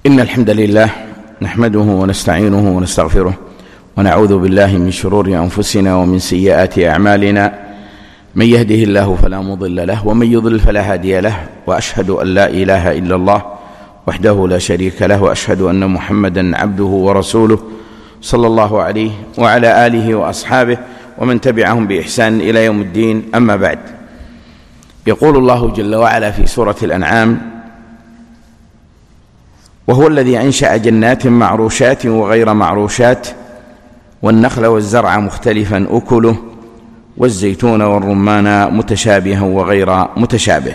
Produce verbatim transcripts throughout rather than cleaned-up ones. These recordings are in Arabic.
إن الحمد لله نحمده ونستعينه ونستغفره ونعوذ بالله من شرور أنفسنا ومن سيئات أعمالنا، من يهده الله فلا مضل له ومن يضلل فلا هادي له، وأشهد أن لا إله إلا الله وحده لا شريك له، وأشهد أن محمدا عبده ورسوله صلى الله عليه وعلى آله وأصحابه ومن تبعهم بإحسان إلى يوم الدين. أما بعد، يقول الله جل وعلا في سورة الأنعام: وهو الذي أنشأ جنات معروشات وغير معروشات والنخل والزرع مختلفا أكله والزيتون والرمان متشابها وغير متشابه.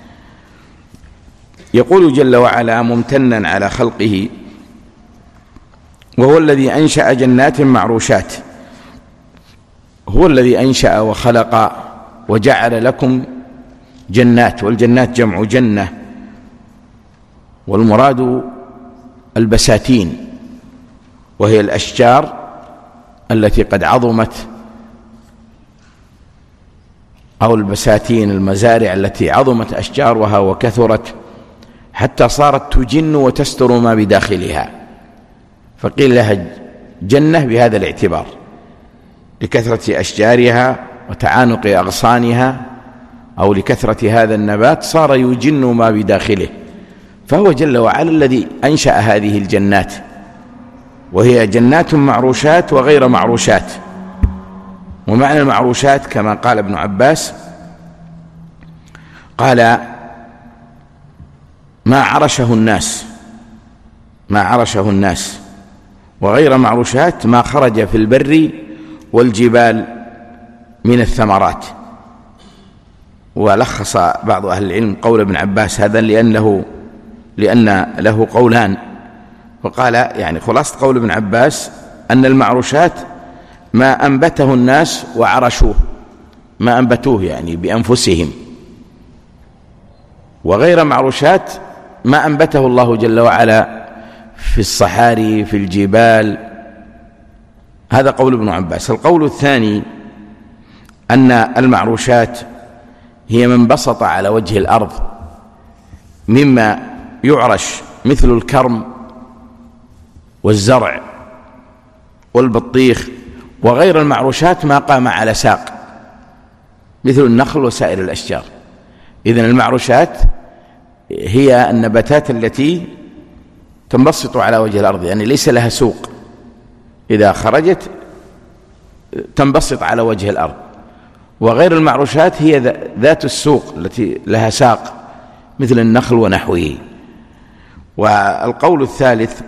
يقول جل وعلا ممتنا على خلقه: وهو الذي أنشأ جنات معروشات. هو الذي أنشأ وخلق وجعل لكم جنات، والجنات جمع جنة، والمراد البساتين، وهي الأشجار التي قد عظمت، أو البساتين المزارع التي عظمت أشجارها وكثرت حتى صارت تجن وتستر ما بداخلها، فقيل لها جنة بهذا الاعتبار، لكثرة أشجارها وتعانق أغصانها، أو لكثرة هذا النبات صار يجن ما بداخله. فهو جل وعلا الذي أنشأ هذه الجنات، وهي جنات معروشات وغير معروشات. ومعنى المعروشات كما قال ابن عباس، قال: ما عرشه الناس ما عرشه الناس وغير معروشات ما خرج في البر والجبال من الثمرات. ولخص بعض أهل العلم قول ابن عباس هذا لأنه لأن له قولان، وقال يعني خلاصة قول ابن عباس أن المعروشات ما أنبته الناس وعرشوه، ما أنبتوه يعني بأنفسهم، وغير معروشات ما أنبته الله جل وعلا في الصحاري في الجبال. هذا قول ابن عباس. القول الثاني أن المعروشات هي من بسط على وجه الأرض مما يعرش، مثل الكرم والزرع والبطيخ. وغير المعروشات ما قام على ساق، مثل النخل وسائر الأشجار. إذن المعروشات هي النباتات التي تنبسط على وجه الأرض، يعني ليس لها سوق، إذا خرجت تنبسط على وجه الأرض. وغير المعروشات هي ذات السوق التي لها ساق، مثل النخل ونحوه. والقول الثالث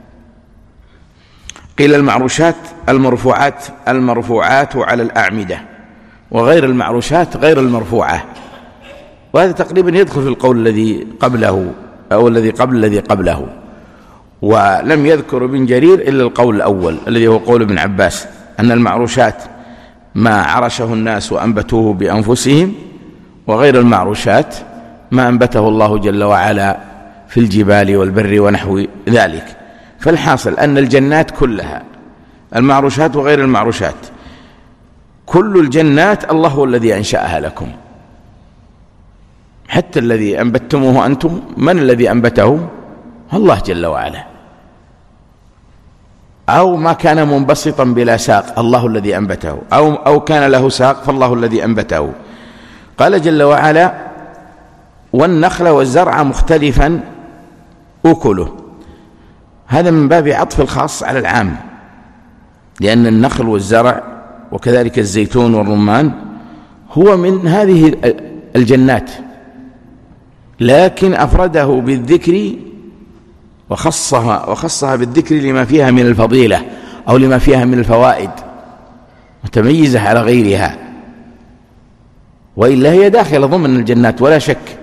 قيل: المعروشات المرفوعات المرفوعات على الأعمدة، وغير المعروشات غير المرفوعة. وهذا تقريبا يدخل في القول الذي قبله أو الذي قبل الذي قبله. ولم يذكر ابن جرير إلا القول الأول الذي هو قول ابن عباس، أن المعروشات ما عرشه الناس وأنبتوه بأنفسهم، وغير المعروشات ما أنبته الله جل وعلا في الجبال والبر ونحو ذلك. فالحاصل أن الجنات كلها، المعروشات وغير المعروشات، كل الجنات الله هو الذي أنشأها لكم. حتى الذي أنبتموه أنتم، من الذي أنبته؟ الله جل وعلا. أو ما كان منبسطا بلا ساق، الله الذي أنبته، أو, أو كان له ساق، فالله الذي أنبته. قال جل وعلا: والنخل والزرع مختلفا أكله. هذا من باب عطف الخاص على العام، لأن النخل والزرع وكذلك الزيتون والرمان هو من هذه الجنات، لكن أفرده بالذكر وخصها وخصها بالذكر لما فيها من الفضيلة أو لما فيها من الفوائد، متميزة على غيرها، وإلا هي داخلة ضمن الجنات ولا شك.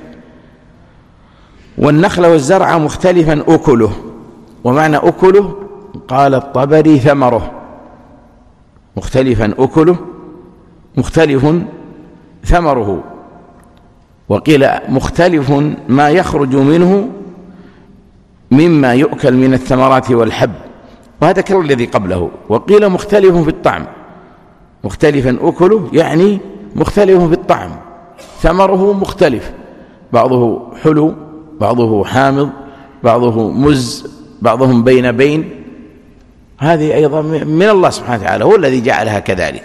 والنخل والزرع مختلفا أكله. ومعنى أكله قال الطبري ثمره. مختلفا أكله، مختلف ثمره. وقيل مختلف ما يخرج منه مما يؤكل من الثمرات والحب، وهذا كالذي قبله. وقيل مختلف في الطعم. مختلفا أكله يعني مختلف في الطعم، ثمره مختلف، بعضه حلو بعضه حامض بعضه مز، بعضهم بين بين، هذه أيضا من الله سبحانه وتعالى، هو الذي جعلها كذلك.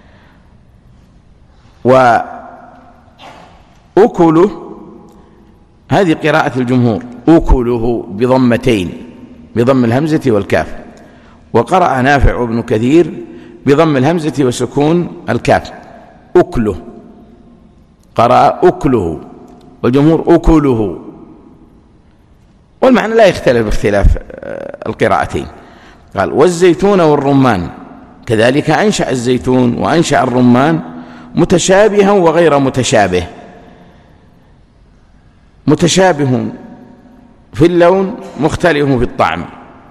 وأكله هذه قراءة الجمهور، أكله بضمتين، بضم الهمزة والكاف. وقرأ نافع وابن كثير بضم الهمزة وسكون الكاف، أكله، قرأ أكله، والجمهور أكله، والمعنى لا يختلف باختلاف القراءتين. قال والزيتون والرمان، كذلك أنشأ الزيتون وأنشأ الرمان متشابها وغير متشابه. متشابه في اللون مختلف في الطعم،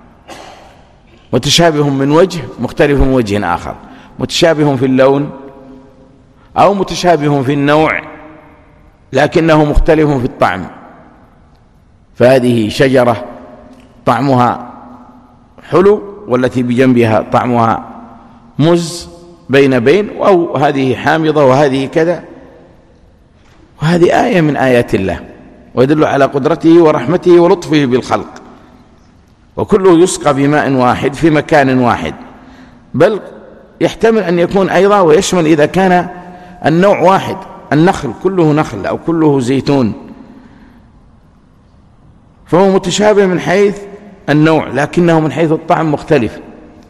متشابه من وجه مختلف من وجه آخر، متشابه في اللون أو متشابه في النوع لكنه مختلف في الطعم. فهذه شجرة طعمها حلو، والتي بجنبها طعمها مز بين بين، أو هذه حامضة وهذه كذا. وهذه آية من آيات الله، ويدل على قدرته ورحمته ولطفه بالخلق. وكله يسقى بماء واحد في مكان واحد، بل يحتمل أن يكون أيضا ويشمل إذا كان النوع واحد، النخل كله نخل أو كله زيتون، فهو متشابه من حيث النوع لكنه من حيث الطعم مختلف.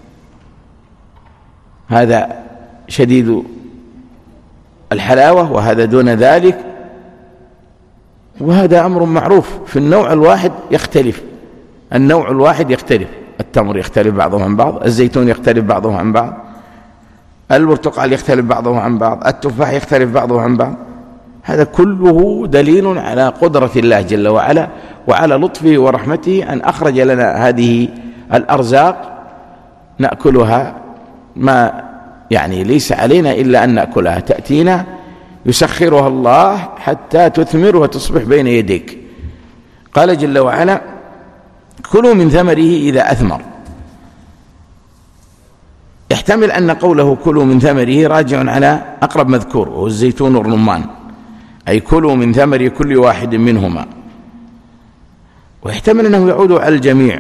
هذا شديد الحلاوة وهذا دون ذلك، وهذا أمر معروف. في النوع الواحد يختلف، النوع الواحد يختلف، التمر يختلف بعضه عن بعض، الزيتون يختلف بعضه عن بعض، البرتقال يختلف بعضه عن بعض، التفاح يختلف بعضه عن بعض. هذا كله دليل على قدرة الله جل وعلا وعلى لطفه ورحمته أن أخرج لنا هذه الأرزاق نأكلها، ما يعني ليس علينا إلا أن نأكلها، تأتينا يسخرها الله حتى تثمر وتصبح بين يديك. قال جل وعلا كلوا من ثمره إذا أثمر. يحتمل أن قوله كلوا من ثمره راجع على أقرب مذكور وهو الزيتون والرمان، أي كلوا من ثمر كل واحد منهما. ويحتمل أنه يعود على الجميع،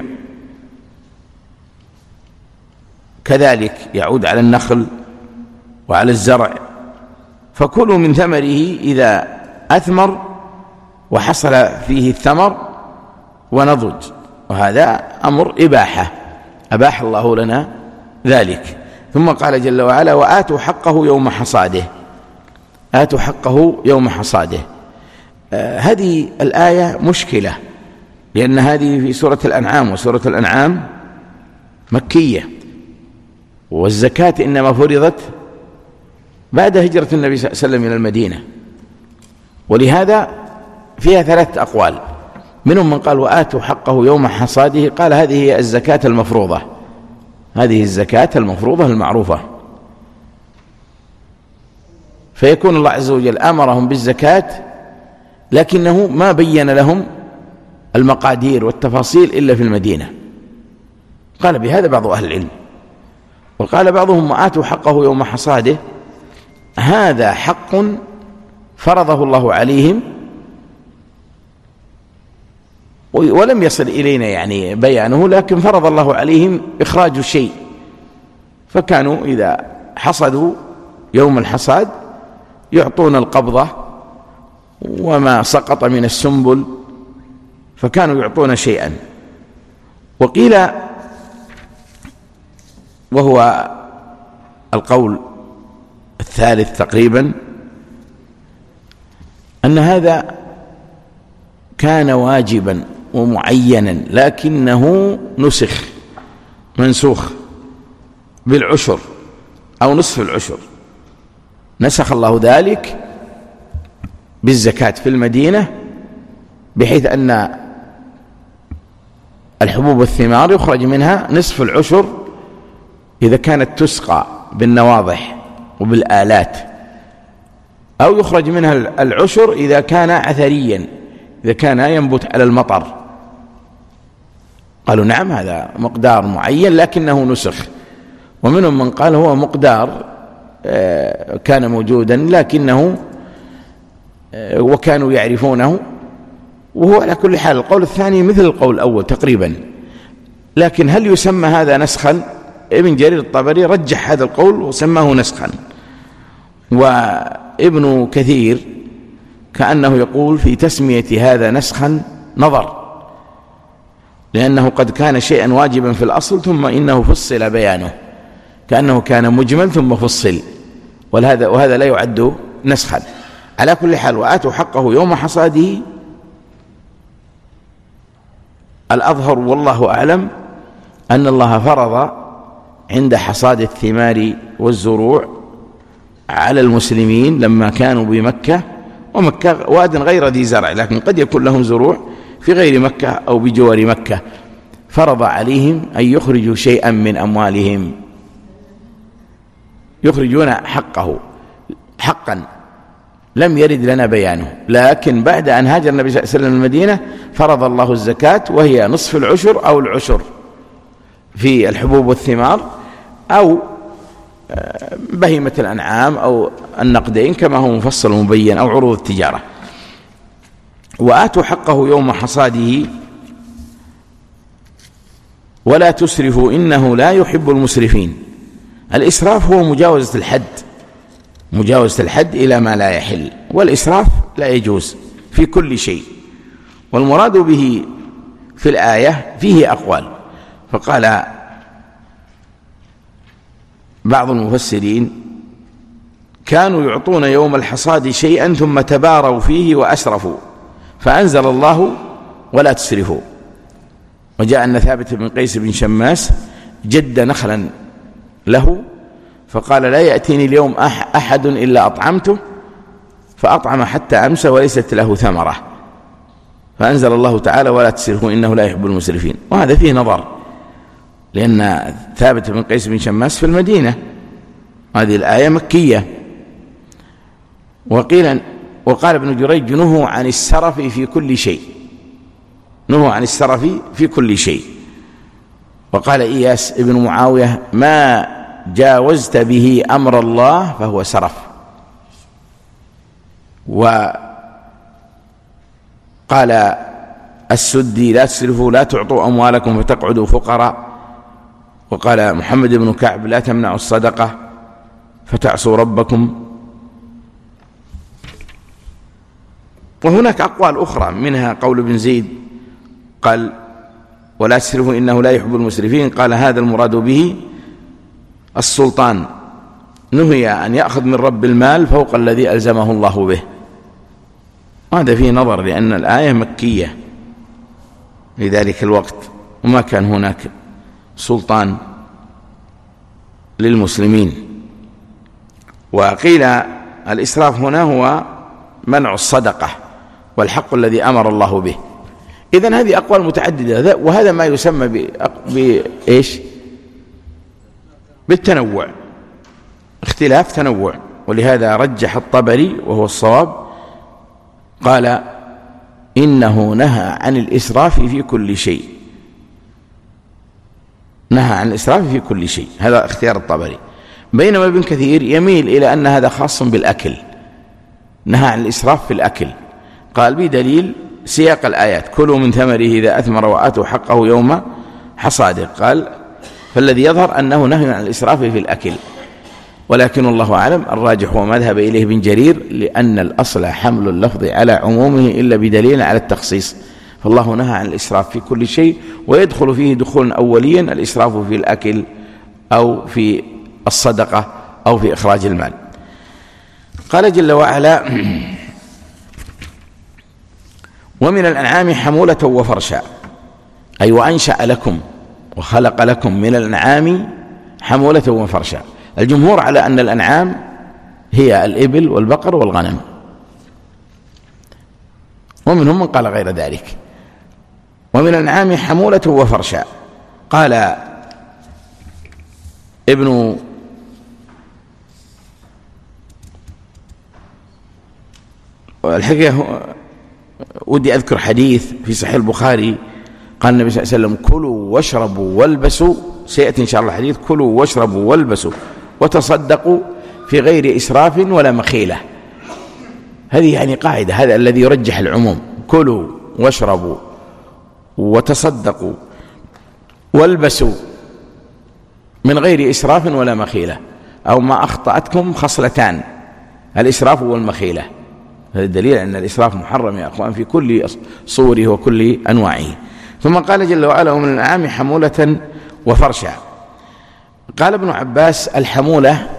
كذلك يعود على النخل وعلى الزرع. فكلوا من ثمره إذا أثمر وحصل فيه الثمر ونضج، وهذا أمر إباحة، أباح الله لنا ذلك. ثم قال جل وعلا وآتوا حقه يوم حصاده، آتوا حقه يوم حصاده. آه هذه الآية مشكلة، لأن هذه في سورة الأنعام، وسورة الأنعام مكية، والزكاة إنما فرضت بعد هجرة النبي صلى الله عليه وسلم إلى المدينة، ولهذا فيها ثلاثة أقوال. منهم من قال وآتوا حقه يوم حصاده، قال هذه هي الزكاة المفروضة، هذه الزكاة المفروضة المعروفة، فيكون الله عز وجل أمرهم بالزكاة لكنه ما بين لهم المقادير والتفاصيل إلا في المدينة. قال بهذا بعض أهل العلم، وقال بعضهم وآتوا حقه يوم حصاده، هذا حق فرضه الله عليهم ولم يصل إلينا يعني بيانه، لكن فرض الله عليهم إخراج الشيء، فكانوا إذا حصدوا يوم الحصاد يعطون القبضة وما سقط من السنبل، فكانوا يعطون شيئا. وقيل وهو القول الثالث تقريبا أن هذا كان واجبا ومعينا لكنه نسخ، منسوخ بالعشر أو نصف العشر، نسخ الله ذلك بالزكاة في المدينة، بحيث أن الحبوب والثمار يخرج منها نصف العشر إذا كانت تسقى بالنواضح وبالآلات، أو يخرج منها العشر إذا كان عثريا، إذا كان ينبت على المطر. قالوا نعم هذا مقدار معين لكنه نسخ. ومنهم من قال هو مقدار كان موجودا لكنه وكانوا يعرفونه وهو على كل حال القول الثاني مثل القول الأول تقريبا، لكن هل يسمى هذا نسخا؟ ابن جرير الطبري رجح هذا القول وسماه نسخا، وابن كثير كأنه يقول في تسمية هذا نسخا نظر، لأنه قد كان شيئا واجبا في الأصل ثم إنه فصل بيانه، كأنه كان مجمل ثم فصل، وهذا وهذا لا يعد نسخا. على كل حال وآتوا حقه يوم حصاده، الأظهر والله أعلم أن الله فرض عند حصاد الثمار والزروع على المسلمين لما كانوا بمكة، ومكة واد غير ذي زرع، لكن قد يكون لهم زروع في غير مكة أو بجوار مكة، فرض عليهم أن يخرجوا شيئا من أموالهم، يخرجون حقه حقا لم يرد لنا بيانه، لكن بعد أن هاجر النبي صلى الله عليه وسلم المدينة فرض الله الزكاة، وهي نصف العشر أو العشر في الحبوب والثمار أو بهيمة الأنعام أو النقدين كما هو مفصل مبين، أو عروض التجارة. وآتوا حقه يوم حصاده ولا تسرفوا إنه لا يحب المسرفين. الإسراف هو مجاوزة الحد، مجاوزة الحد إلى ما لا يحل، والإسراف لا يجوز في كل شيء. والمراد به في الآية فيه أقوال، فقال بعض المفسرين كانوا يعطون يوم الحصاد شيئا ثم تباروا فيه وأسرفوا، فأنزل الله ولا تسرفوا. وجاء أن ثابت بن قيس بن شماس جد نخلا له فقال لا يأتيني اليوم أحد إلا أطعمته، فأطعم حتى أمسى وليست له ثمرة، فأنزل الله تعالى ولا تسرفوا إنه لا يحب المسرفين. وهذا فيه نظر، لأن ثابت بن قيس بن شماس في المدينة، هذه الآية مكية. وقيل وقال ابن جريج نهوا عن السرف في كل شيء، نهوا عن السرف في كل شيء. وقال إياس ابن معاوية ما جاوزت به أمر الله فهو سرف. وقال السدي لا تسرفوا لا تعطوا أموالكم فتقعدوا فقراء. وقال محمد بن كعب لا تمنعوا الصدقة فتعصوا ربكم. وهناك أقوال أخرى، منها قول ابن زيد قال ولا تسرفوا إنه لا يحب المسرفين، قال هذا المراد به السلطان، نهي أن يأخذ من رب المال فوق الذي ألزمه الله به. هذا فيه نظر، لأن الآية مكية في ذلك الوقت وما كان هناك سلطان للمسلمين. وقيل الإسراف هنا هو منع الصدقة والحق الذي أمر الله به. إذن هذه أقوال متعددة، وهذا ما يسمى بإيش؟ بالتنوع، اختلاف تنوع. ولهذا رجح الطبري وهو الصواب، قال إنه نهى عن الإسراف في كل شيء، نهى عن الإسراف في كل شيء، هذا اختيار الطبري. بينما ابن كثير يميل إلى أن هذا خاص بالأكل، نهى عن الإسراف في الأكل، قال بدليل سياق الآيات كلوا من ثمره إذا أثمر وآتوا حقه يوم حصاده، قال فالذي يظهر أنه نهي عن الإسراف في الأكل. ولكن الله أعلم الراجح وما ذهب إليه ابن جرير، لأن الأصل حمل اللفظ على عمومه إلا بدليل على التخصيص، فالله نهى عن الإسراف في كل شيء، ويدخل فيه دخول أوليا الإسراف في الأكل أو في الصدقة أو في إخراج المال. قال جل وعلا ومن الأنعام حمولة وفرشا، أي وأنشأ لكم وخلق لكم من الأنعام حمولة وفرشا. الجمهور على أن الأنعام هي الإبل والبقر والغنم، ومنهم من قال غير ذلك. ومن الأنعام حمولة وفرشا، قال ابن الحقيقة ودي أذكر حديث في صحيح البخاري، قال النبي صلى الله عليه وسلم كلوا واشربوا والبسوا، سيأتي إن شاء الله حديث كلوا واشربوا والبسوا وتصدقوا في غير إسراف ولا مخيلة. هذه يعني قاعدة، هذا الذي يرجح العموم، كلوا واشربوا وتصدقوا والبسوا من غير إسراف ولا مخيلة، أو ما أخطأتكم خصلتان، الإسراف والمخيلة. هذا دليل أن الإسراف محرم يا أخوان في كل صوره وكل أنواعه. ثم قال جل وعلا: ومن الأنعام حمولة وفرشا. قال ابن عباس: الحمولة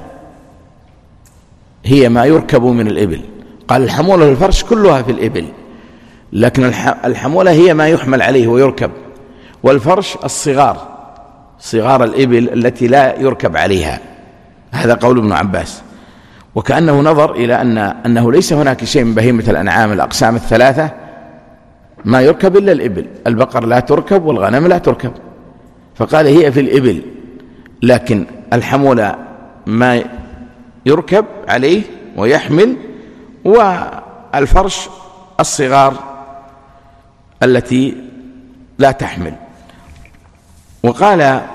هي ما يركب من الإبل. قال: الحمولة والفرش كلها في الإبل، لكن الحمولة هي ما يحمل عليه ويركب، والفرش الصغار، صغار الإبل التي لا يركب عليها. هذا قول ابن عباس. وكأنه نظر إلى أن أنه ليس هناك شيء من بهيمة الأنعام الأقسام الثلاثة ما يركب إلا الإبل، البقر لا تركب والغنم لا تركب، فقال هي في الإبل، لكن الحمولة ما يركب عليه ويحمل، والفرش الصغار التي لا تحمل. وقال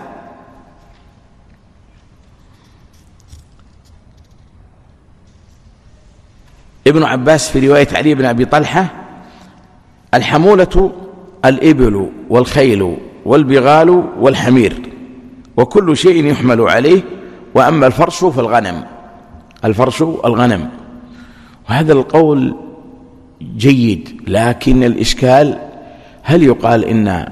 ابن عباس في رواية علي بن أبي طلحة: الحمولة الإبل والخيل والبغال والحمير وكل شيء يحمل عليه، وأما الفرش فالغنم، الفرش الغنم. وهذا القول جيد، لكن الإشكال هل يقال إن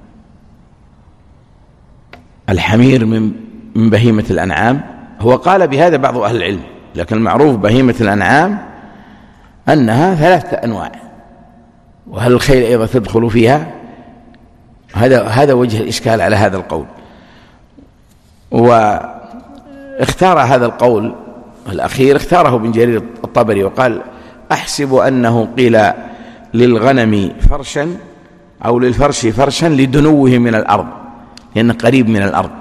الحمير من من بهيمة الأنعام؟ هو قال بهذا بعض أهل العلم، لكن المعروف بهيمة الأنعام أنها ثلاثة أنواع، وهل الخيل أيضا تدخل فيها؟ هذا هذا وجه الإشكال على هذا القول. واختار هذا القول الأخير، اختاره ابن جرير الطبري، وقال: أحسب أنه قيل للغنم فرشا أو للفرش فرشا لدنوه من الأرض، لأنه قريب من الأرض.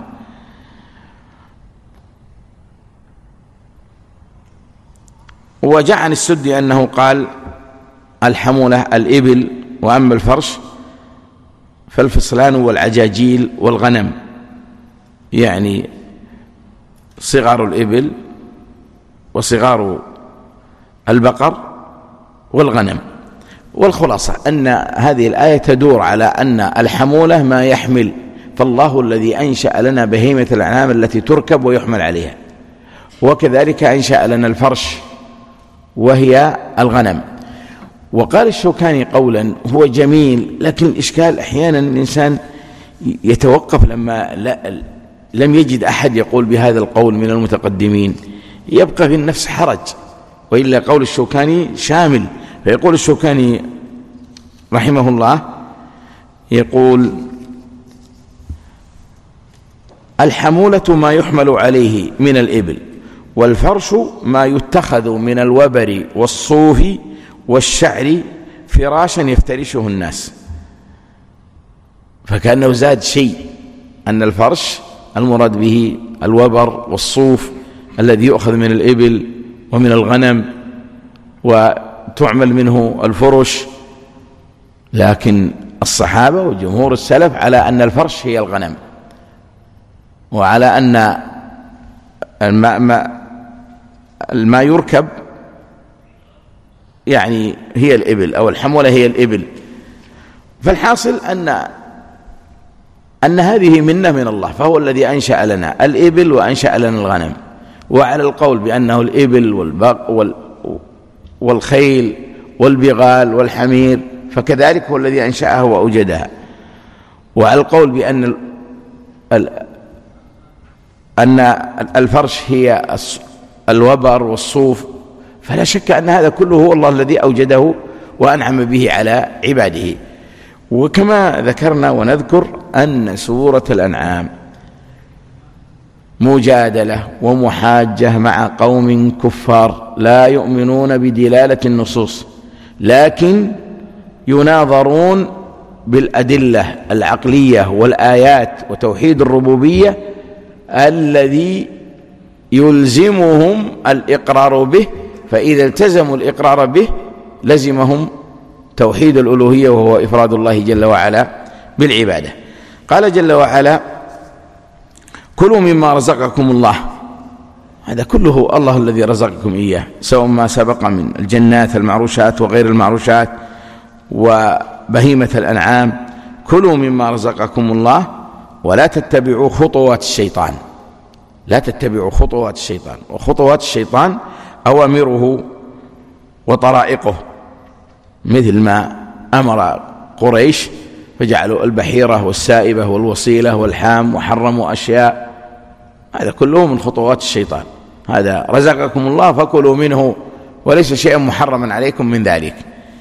وجاء عن السدي أنه قال: الحمولة الإبل، وأما الفرش فالفصلان والعجاجيل والغنم، يعني صغار الإبل وصغار البقر والغنم. والخلاصة أن هذه الآية تدور على أن الحمولة ما يحمل، فالله الذي أنشأ لنا بهيمة الأنعام التي تركب ويحمل عليها، وكذلك أنشأ لنا الفرش وهي الغنم. وقال الشوكاني قولا هو جميل، لكن الإشكال أحيانا الإنسان يتوقف لما لا لم يجد أحد يقول بهذا القول من المتقدمين، يبقى في النفس حرج، وإلا قول الشوكاني شامل. فيقول الشوكاني رحمه الله، يقول: الحمولة ما يحمل عليه من الإبل، والفرش ما يتخذ من الوبر والصوف والشعر فراشا يفترشه الناس. فكأنه زاد شيء، أن الفرش المراد به الوبر والصوف الذي يؤخذ من الإبل ومن الغنم وتعمل منه الفرش، لكن الصحابة وجمهور السلف على أن الفرش هي الغنم، وعلى أن الماء ما, الماء يركب يعني هي الإبل، أو الحمولة هي الإبل. فالحاصل أن أن هذه منة من الله، فهو الذي أنشأ لنا الإبل وأنشأ لنا الغنم. وعلى القول بأنه الإبل والبق وال والخيل والبغال والحمير فكذلك هو الذي أنشأها وأوجدها. وعلى القول بأن أن الفرش هي الوبر والصوف، فلا شك أن هذا كله هو الله الذي أوجده وأنعم به على عباده. وكما ذكرنا ونذكر أن سورة الأنعام مجادلة ومحاجة مع قوم كفار لا يؤمنون بدلالة النصوص، لكن يناظرون بالأدلة العقلية والآيات وتوحيد الربوبية الذي يلزمهم الإقرار به، فإذا التزموا الإقرار به لزمهم توحيد الألوهية وهو إفراد الله جل وعلا بالعبادة. قال جل وعلا: كلوا مما رزقكم الله. هذا كله الله الذي رزقكم إياه، سواء ما سبق من الجنات المعروشات وغير المعروشات بهيمة الأنعام كلوا مما رزقكم الله ولا تتبعوا خطوات الشيطان، لا تتبعوا خطوات الشيطان. وخطوات الشيطان أوامره وطرائقه، مثل ما أمر قريش فجعلوا البحيرة والسائبة والوصيلة والحام وحرموا أشياء، هذا كله من خطوات الشيطان. هذا رزقكم الله فكلوا منه وليس شيئا محرما عليكم من ذلك.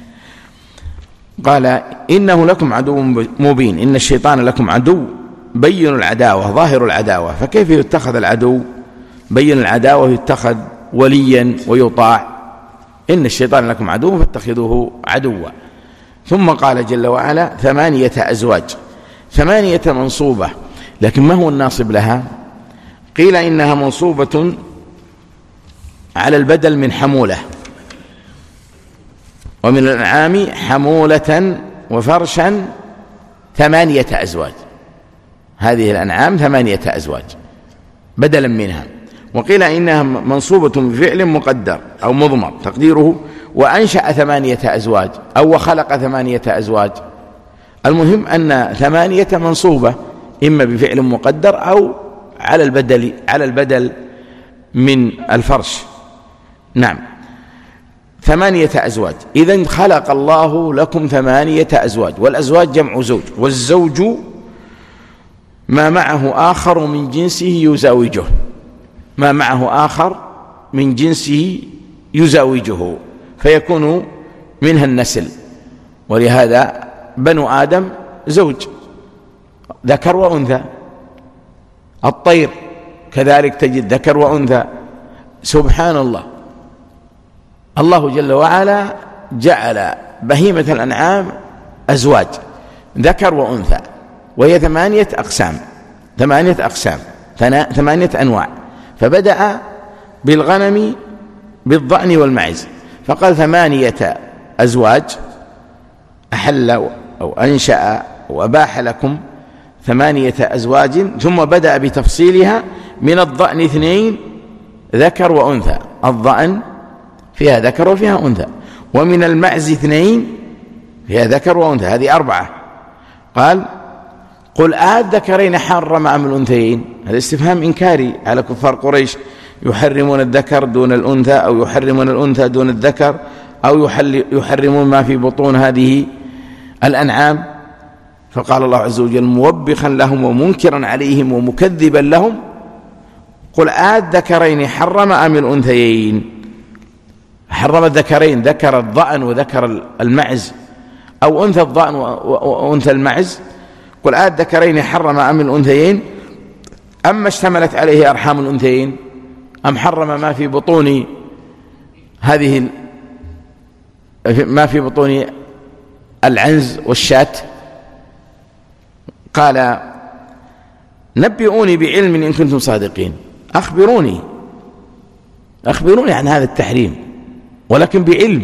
قال إنه لكم عدو مبين، إن الشيطان لكم عدو بين العداوة ظاهر العداوة. فكيف يتخذ العدو بين العداوة يتخذ وليا ويطاع؟ إن الشيطان لكم عدو فاتخذوه عدوا. ثم قال جل وعلا ثمانية أزواج، ثمانية منصوبة، لكن ما هو الناصب لها؟ قيل إنها منصوبة على البدل من حمولة، ومن الأنعام حمولة وفرشا ثمانية أزواج، هذه الأنعام ثمانية أزواج بدلا منها. وقيل إنها منصوبة بفعل مقدر أو مضمر تقديره وأنشأ ثمانية أزواج أو وخلق ثمانية أزواج. المهم أن ثمانية منصوبة إما بفعل مقدر أو على البدل على البدل من الفرش. نعم، ثمانية أزواج. إذن خلق الله لكم ثمانية أزواج، والأزواج جمع زوج، والزوج ما معه آخر من جنسه يزاوجه، ما معه آخر من جنسه يزاوجه فيكون منها النسل. ولهذا بنو آدم زوج ذكر وأنثى، الطير كذلك تجد ذكر وأنثى. سبحان الله، الله جل وعلا جعل بهيمة الأنعام أزواج ذكر وأنثى، وهي ثمانية أقسام، ثمانية أقسام ثمانية أنواع. فبدأ بالغنم بالضأن والمعز، فقال ثمانية أزواج، أحل أو أنشأ وأباح لكم ثمانية أزواج، ثم بدأ بتفصيلها. من الضأن اثنين ذكر وأنثى، الضأن فيها ذكر وفيها أنثى، ومن المعز اثنين فيها ذكر وأنثى، هذه أربعة. قال قل آذكرين حرم أم الأنثيين؟ هذا استفهام إنكاري على كفار قريش، يحرمون الذكر دون الأنثى، أو يحرمون الأنثى دون الذكر، أو يحرمون ما في بطون هذه الأنعام. فقال الله عز وجل موبخا لهم ومنكرا عليهم ومكذبا لهم قل آذكرين حرم أم الأنثيين؟ حرم الذكرين، ذكر الضأن وذكر المعز، أو أنثى الضأن وأنثى المعز. قل آذكرين حرم أم الأنثيين؟ أما اشتملت عليه أرحام الأنثيين، أم حرم ما في بطون هذه ما في بطون العنز والشاة؟ قال نبئوني بعلم إن كنتم صادقين، أخبروني أخبروني عن هذا التحريم، ولكن بعلم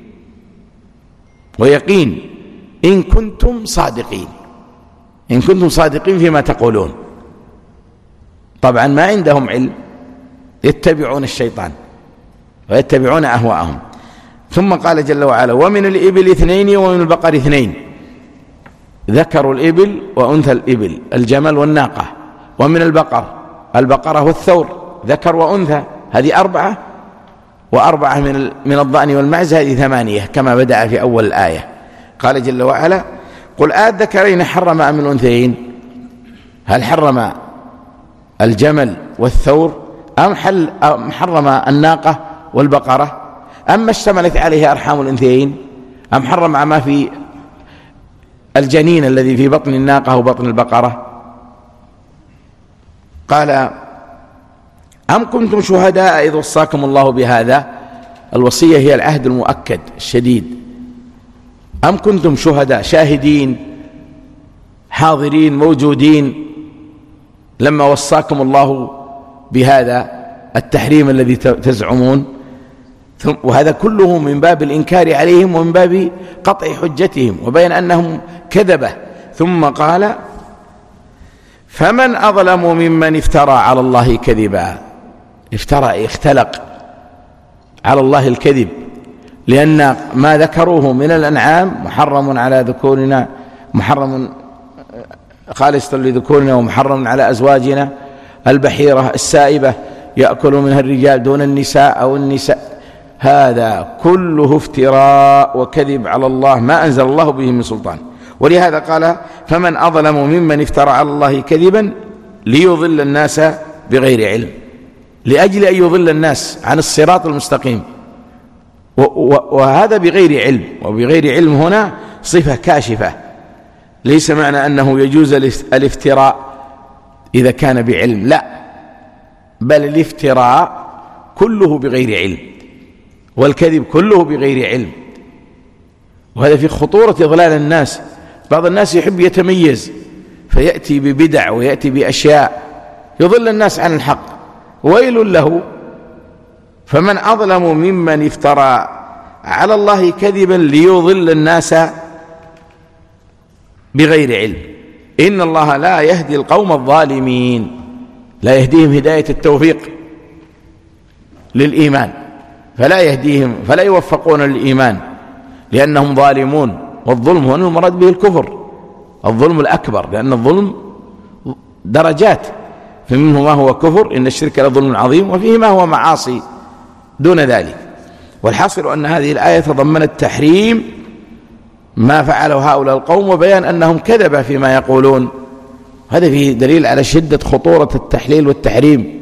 ويقين، إن كنتم صادقين، إن كنتم صادقين فيما تقولون. طبعا ما عندهم علم، يتبعون الشيطان ويتبعون أهواءهم. ثم قال جل وعلا ومن الإبل اثنين ومن البقر اثنين، ذكر الإبل وأنثى الإبل، الجمل والناقة. ومن البقر البقرة والثور، ذكر وأنثى، هذه أربعة، وأربعة من من الضأن والمعز، هذه ثمانية كما بدأ في أول الآية. قال جل وعلا قل آذكرين حرم أم الأنثيين؟ هل حرم الجمل والثور أم, حل أم حرم الناقة والبقرة؟ أما اشتملت عليه أرحام الأنثيين؟ أم حرم ما في الجنين الذي في بطن الناقة وبطن البقرة؟ قال أم كنتم شهداء إذ وصاكم الله بهذا؟ الوصية هي العهد المؤكد الشديد. أم كنتم شهداء، شاهدين حاضرين موجودين لما وصاكم الله بهذا التحريم الذي تزعمون؟ وهذا كله من باب الإنكار عليهم ومن باب قطع حجتهم وبين أنهم كذبة. ثم قال فمن أظلم ممن افترى على الله كذبا. افترى اختلق على الله الكذب لأن ما ذكروه من الأنعام محرم على ذكورنا، محرم خالصة لذكورنا ومحرم على أزواجنا. البحيرة السائبة يأكل منها الرجال دون النساء أو النساء، هذا كله افتراء وكذب على الله ما أنزل الله به من سلطان. ولهذا قال: فمن أظلم ممن افترى على الله كذبا ليضل الناس بغير علم، لأجل أن يضل الناس عن الصراط المستقيم. وهذا بغير علم، وبغير علم هنا صفة كاشفة، ليس معنى أنه يجوز الافتراء إذا كان بعلم، لا، بل الافتراء كله بغير علم، والكذب كله بغير علم. وهذا في خطورة إضلال الناس. بعض الناس يحب يتميز فيأتي ببدع ويأتي بأشياء يضل الناس عن الحق، ويل له. فمن أظلم ممن افترى على الله كذبا ليضل الناس بغير علم، إن الله لا يهدي القوم الظالمين، لا يهديهم هداية التوفيق للإيمان، فلا يهديهم فلا يوفقون للإيمان لأنهم ظالمون. والظلم هنا المراد به الكفر، الظلم الأكبر، لأن الظلم درجات، فمنه ما هو كفر، إن الشرك لظلم عظيم، وفيه ما هو معاصي دون ذلك. والحاصل أن هذه الآية تضمنت تحريم ما فعله هؤلاء القوم، وبيان أنهم كذبة فيما يقولون. هذا فيه دليل على شدة خطورة التحليل والتحريم.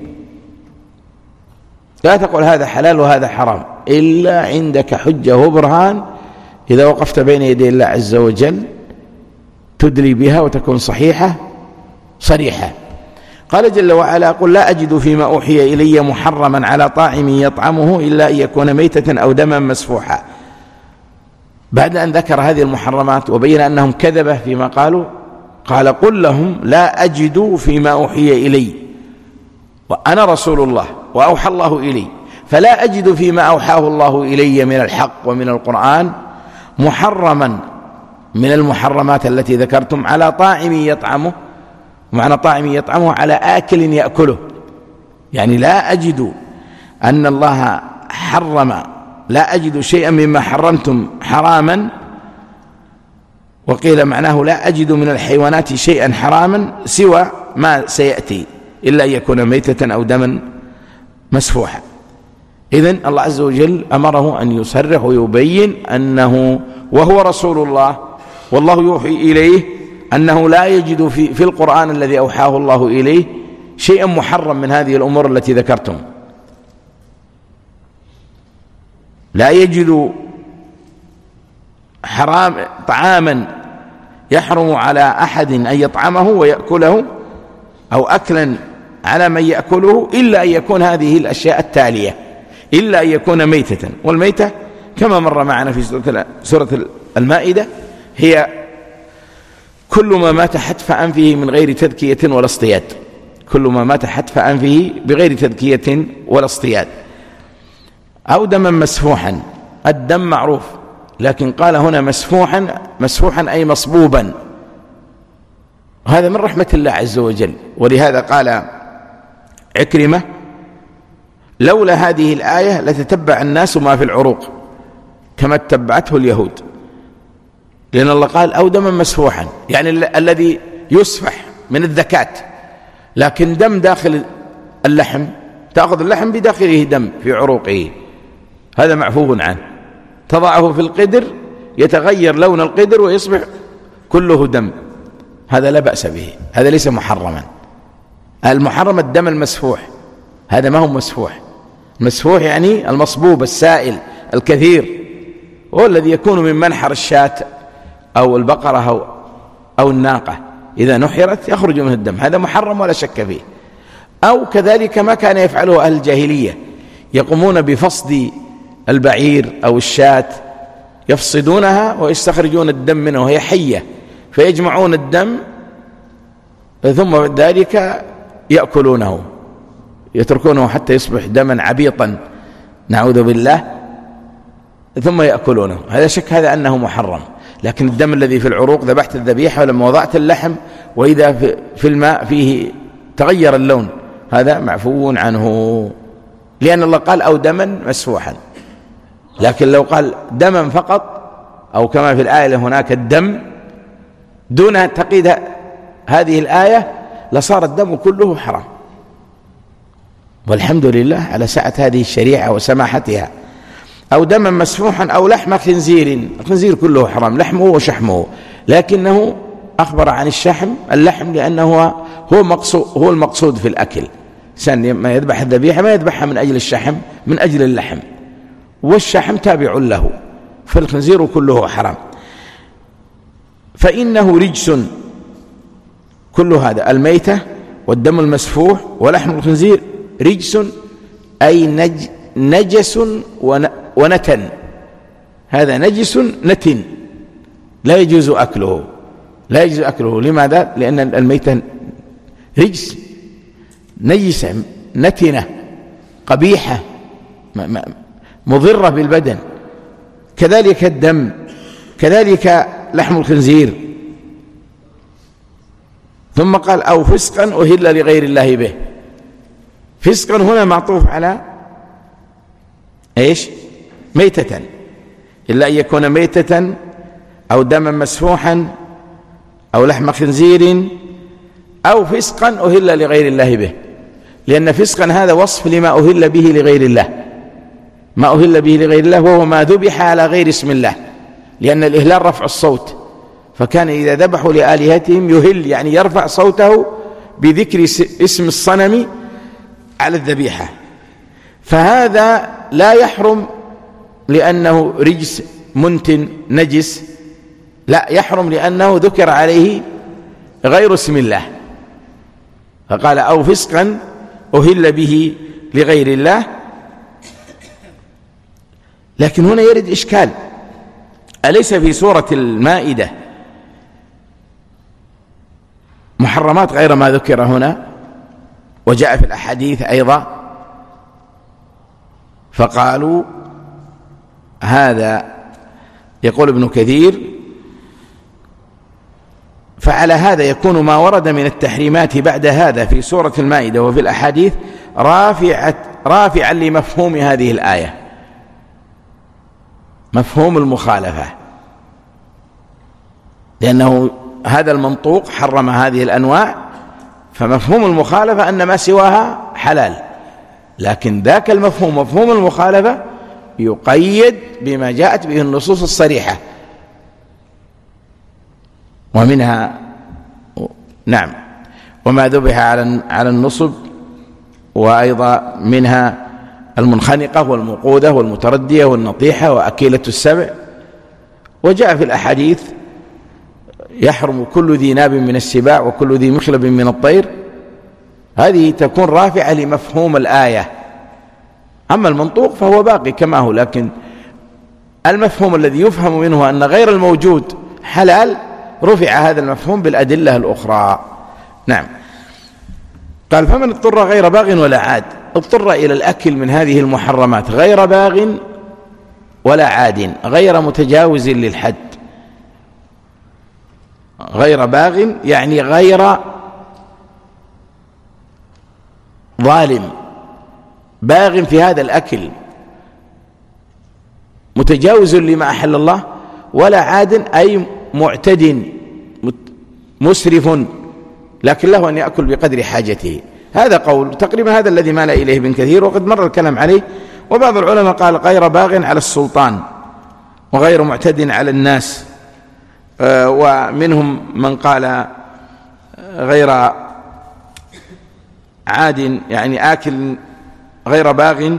لا تقول هذا حلال وهذا حرام إلا عندك حجة وبرهان، إذا وقفت بين يدي الله عز وجل تدلي بها وتكون صحيحة صريحة. قال جل وعلا: قل لا أجد فيما أوحي إلي محرما على طاعم يطعمه إلا أن يكون ميتة أو دما مسفوحا. بعد أن ذكر هذه المحرمات وبين أنهم كذبة فيما قالوا، قال: قل لهم لا أجد فيما أوحي إلي، وأنا رسول الله وأوحى الله إلي، فلا أجد فيما أوحاه الله إلي من الحق ومن القرآن محرما من المحرمات التي ذكرتم على طاعم يطعمه. معنى طاعم يطعمه على آكل يأكله، يعني لا أجد أن الله حرم، لا أجد شيئا مما حرمتم حراما. وقيل معناه لا أجد من الحيوانات شيئا حراما سوى ما سيأتي إلا أن يكون ميتة أو دما مسفوحا. إذن الله عز وجل أمره أن يصرح ويبين أنه وهو رسول الله والله يوحي إليه أنه لا يجد في, في القرآن الذي أوحاه الله إليه شيئا محرم من هذه الأمور التي ذكرتم. لا يجد حرام طعاما يحرم على أحد أن يطعمه ويأكله أو أكلا على من يأكله إلا أن يكون هذه الأشياء التالية، إلا أن يكون ميتة. والميتة كما مر معنا في سورة المائدة هي كل ما مات حتف أنفه من غير تذكية ولا اصطياد، كل ما مات حتف أنفه بغير تذكية ولا اصطياد. أو دما مسفوحا، الدم معروف، لكن قال هنا مسفوحا، مسفوحا أي مصبوبا، هذا من رحمة الله عز وجل. ولهذا قال عكرمة: لولا هذه الآية لتتبع الناس ما في العروق كما اتبعته اليهود، لأن الله قال أو دما مسفوحا، يعني ال الذي يسفح من الذكاة، لكن دم داخل اللحم، تأخذ اللحم بداخله دم في عروقه، هذا معفو عنه. تضعه في القدر يتغير لون القدر ويصبح كله دم، هذا لا بأس به، هذا ليس محرما. المحرم الدم المسفوح، هذا ما هو مسفوح. مسفوح يعني المصبوب السائل الكثير، هو الذي يكون من منحر الشاة أو البقرة أو, أو الناقة، إذا نحرت يخرج منه الدم، هذا محرم ولا شك فيه. أو كذلك ما كان يفعله أهل الجاهلية، يقومون بفصد البعير أو الشاة، يفصدونها ويستخرجون الدم منه وهي حية، فيجمعون الدم ثم ذلك يأكلونه، يتركونه حتى يصبح دما عبيطا نعوذ بالله، ثم يأكلونه. هذا شك هذا أنه محرم. لكن الدم الذي في العروق، ذبحت الذبيحة ولما وضعت اللحم وإذا في الماء فيه تغير اللون، هذا معفو عنه، لأن الله قال أو دما مسفوحا. لكن لو قال دما فقط أو كما في الآية هناك الدم دون تقييد هذه الآية لصار الدم كله حرام. والحمد لله على سعة هذه الشريعة وسماحتها. أو دما مسفوحا أو لحم خنزير، الخنزير كله حرام لحمه وشحمه، لكنه أخبر عن الشحم اللحم لأنه هو مقصود هو المقصود في الأكل. إنسان ما يذبح الذبيحة ما يذبحها من أجل الشحم، من أجل اللحم، والشحم تابع له، فالخنزير كله حرام. فإنه رجس، كل هذا الميتة والدم المسفوح ولحم الخنزير رجس أي نج نجس ونتن، هذا نجس نتن لا يجوز أكله، لا يجوز أكله. لماذا؟ لأن الميتة رجس نجسة نتنة قبيحة مضرة بالبدن، كذلك الدم، كذلك لحم الخنزير. ثم قال أو فسقا أهل لغير الله به. فسقا هنا معطوف على إيش؟ ميتة، إلا أن يكون ميتة أو دما مسفوحا أو لحم خنزير أو فسقا أهل لغير الله به، لأن فسقا هذا وصف لما أهل به لغير الله، ما أهل به لغير الله وهو ما ذبح على غير اسم الله، لأن الإهلال رفع الصوت، فكان إذا ذبحوا لآلهتهم يهل يعني يرفع صوته بذكر اسم الصنم على الذبيحة. فهذا لا يحرم لأنه رجس منتن نجس، لا يحرم لأنه ذكر عليه غير اسم الله، فقال أو فسقا أهل به لغير الله. لكن هنا يرد إشكال، أليس في سورة المائدة محرمات غير ما ذكر هنا؟ وجاء في الأحاديث أيضا، فقالوا هذا يقول ابن كثير فعلى هذا يكون ما ورد من التحريمات بعد هذا في سورة المائدة وفي الأحاديث رافعا رافعا لمفهوم هذه الآية، مفهوم المخالفة، لأنه هذا المنطوق حرم هذه الأنواع، فمفهوم المخالفة أن ما سواها حلال، لكن ذاك المفهوم مفهوم المخالفة يقيد بما جاءت به النصوص الصريحة، ومنها نعم وما ذبح على على النصب، وأيضا منها المنخنقة والموقوذة والمتردية والنطيحة وأكيلة السبع. وجاء في الأحاديث يحرم كل ذي ناب من السباع وكل ذي مخلب من الطير، هذه تكون رافعة لمفهوم الآية. أما المنطوق فهو باقي كما هو، لكن المفهوم الذي يفهم منه أن غير الموجود حلال رفع هذا المفهوم بالأدلة الأخرى. نعم. قال فمن اضطر غير باغ ولا عاد، اضطر إلى الأكل من هذه المحرمات غير باغ ولا عاد، غير متجاوز للحد. غير باغ يعني غير ظالم، باغ في هذا الأكل متجاوز لما أحل الله، ولا عاد أي معتد مسرف لكن له أن يأكل بقدر حاجته. هذا قول تقريبا هذا الذي مال إليه ابن كثير، وقد مر الكلام عليه. وبعض العلماء قال غير باغ على السلطان وغير معتد على الناس، ومنهم من قال غير عاد يعني آكل، غير باغ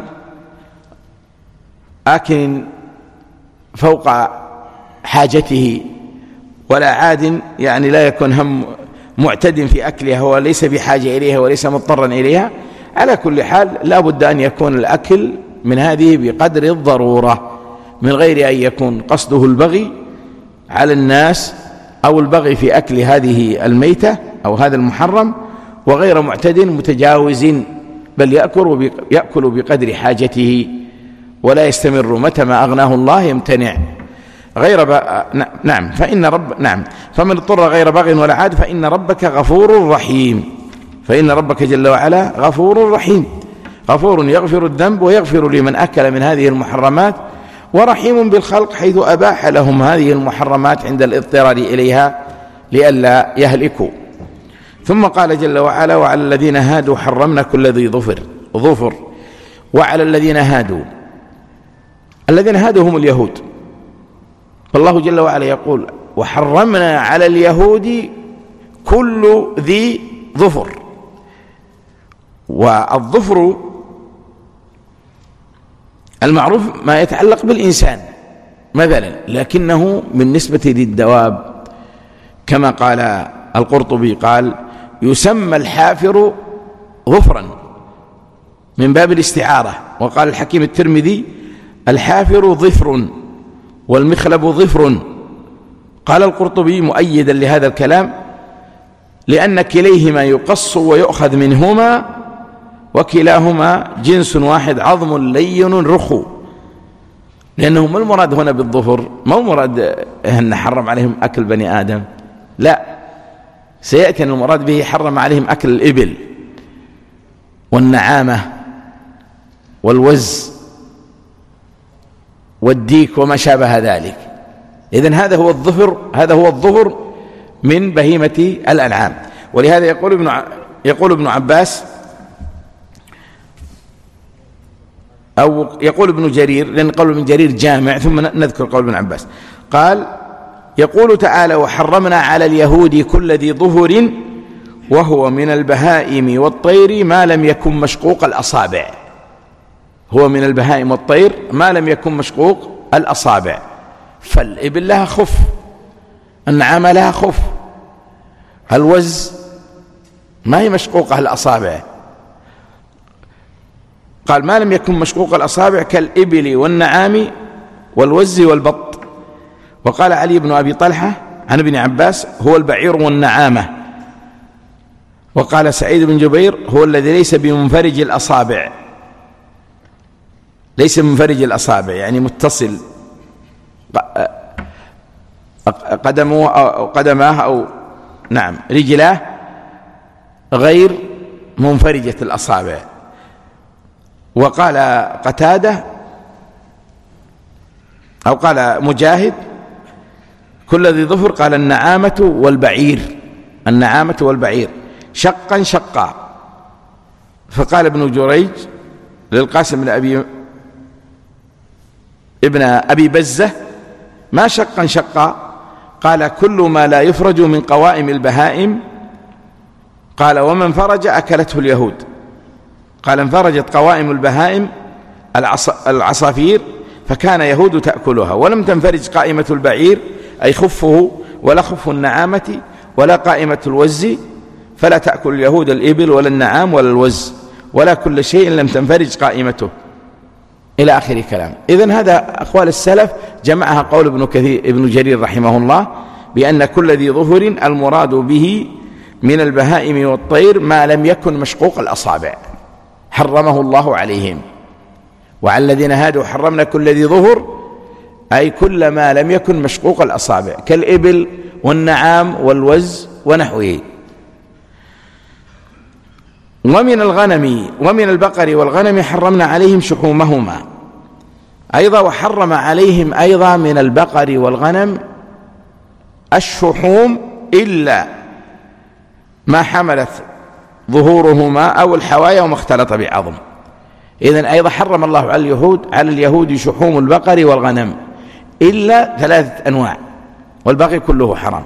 آكل فوق حاجته، ولا عاد يعني لا يكون هم معتد في أكلها وليس بحاجة إليها وليس مضطرا إليها. على كل حال لا بد أن يكون الأكل من هذه بقدر الضرورة، من غير أن يكون قصده البغي على الناس أو البغي في أكل هذه الميتة أو هذا المحرم، وغير معتد متجاوز، بل يأكل يأكل بقدر حاجته ولا يستمر، متى ما أغناه الله يمتنع. غير ب... نعم فإن رب نعم فمن اضطر غير باغ ولا عاد فإن ربك غفور رحيم، فإن ربك جل وعلا غفور رحيم، غفور يغفر الذنب ويغفر لمن أكل من هذه المحرمات ورحيم بالخلق حيث أباح لهم هذه المحرمات عند الاضطرار إليها لئلا يهلكوا. ثم قال جل وعلا: وعلى الذين هادوا حرمنا كل ذي ظفر ظفر وعلى الذين هادوا. الذين هادوا هم اليهود، فالله جل وعلا يقول: وحرمنا على اليهود كل ذي ظفر. والظفر المعروف ما يتعلق بالإنسان مثلا، لكنه بالنسبة للدواب كما قال القرطبي قال: يسمى الحافر ظفرا من باب الاستعارة. وقال الحكيم الترمذي: الحافر ظفر والمخلب ظفر. قال القرطبي مؤيدا لهذا الكلام: لأن كليهما يقص ويؤخذ منهما وكلاهما جنس واحد عظم لين رخو. لأنه ما المراد هنا بالظفر؟ ما هو مراد أن حرم عليهم أكل بني آدم، لا، سيأتي أن المراد به حرم عليهم أكل الإبل والنعامة والوز والديك وما شابه ذلك. إذن هذا هو الظفر، هذا هو الظفر من بهيمة الأنعام. ولهذا يقول ابن ع... يقول ابن عباس أو يقول ابن جرير، لأن قول ابن جرير جامع، ثم نذكر قول ابن عباس. قال: يقول تعالى: وحرمنا على اليهود كل ذي ظفر وهو من البهائم والطير ما لم يكن مشقوق الأصابع. هو من البهائم والطير ما لم يكن مشقوق الأصابع. فالإبل لها خف، النعامة لها خف، الوز ما هي مشقوقة الأصابع. قال: ما لم يكن مشقوق الأصابع كالإبل والنعام والوز والبط. وقال علي بن أبي طلحة عن ابن عباس: هو البعير والنعامة. وقال سعيد بن جبير: هو الذي ليس بمنفرج الأصابع، ليس منفرج الأصابع يعني متصل قدمه أو قدماه أو نعم رجلاه غير منفرجة الأصابع. وقال قتادة أو قال مجاهد: كل ذي ظفر، قال: النعامة والبعير، النعامة والبعير شقا شقا. فقال ابن جريج للقاسم بن أبي ابن أبي بزة: ما شقا شقا؟ قال: كل ما لا يفرج من قوائم البهائم. قال: ومن فرج أكلته اليهود. قال: انفرجت قوائم البهائم العصافير فكان يهود تأكلها، ولم تنفرج قائمة البعير أي خفه، ولا خف النعامة، ولا قائمة الوز، فلا تأكل اليهود الإبل ولا النعام ولا الوز، ولا كل شيء لم تنفرج قائمته، إلى آخر كلام. إذن هذا أقوال السلف جمعها قول ابن كثير ابن جرير رحمه الله بأن كل ذي ظهر المراد به من البهائم والطير ما لم يكن مشقوق الأصابع، حرمه الله عليهم. وعلى الذين هادوا حرمنا كل ذي ظهر، أي كل ما لم يكن مشقوق الأصابع كالإبل والنعام والوز ونحوه. ومن الغنم ومن البقر والغنم حرمنا عليهم شحومهما أيضا. وحرم عليهم أيضا من البقر والغنم الشحوم إلا ما حملت ظهورهما أو الحوايا وما اختلط بعظم. إذن أيضا حرم الله على اليهود على اليهود شحوم البقر والغنم إلا ثلاثة أنواع، والباقي كله حرام.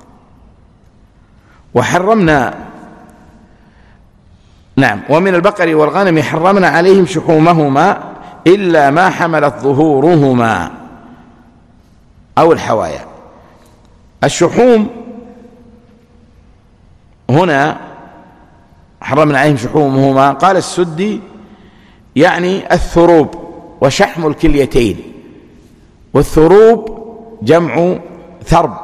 وحرمنا نعم ومن البقر والغنم حرمنا عليهم شحومهما إلا ما حملت ظهورهما أو الحوايا. الشحوم هنا حرمنا عليهم شحومهما، قال السدي يعني الثروب وشحم الكليتين، والثروب جمع ثرب،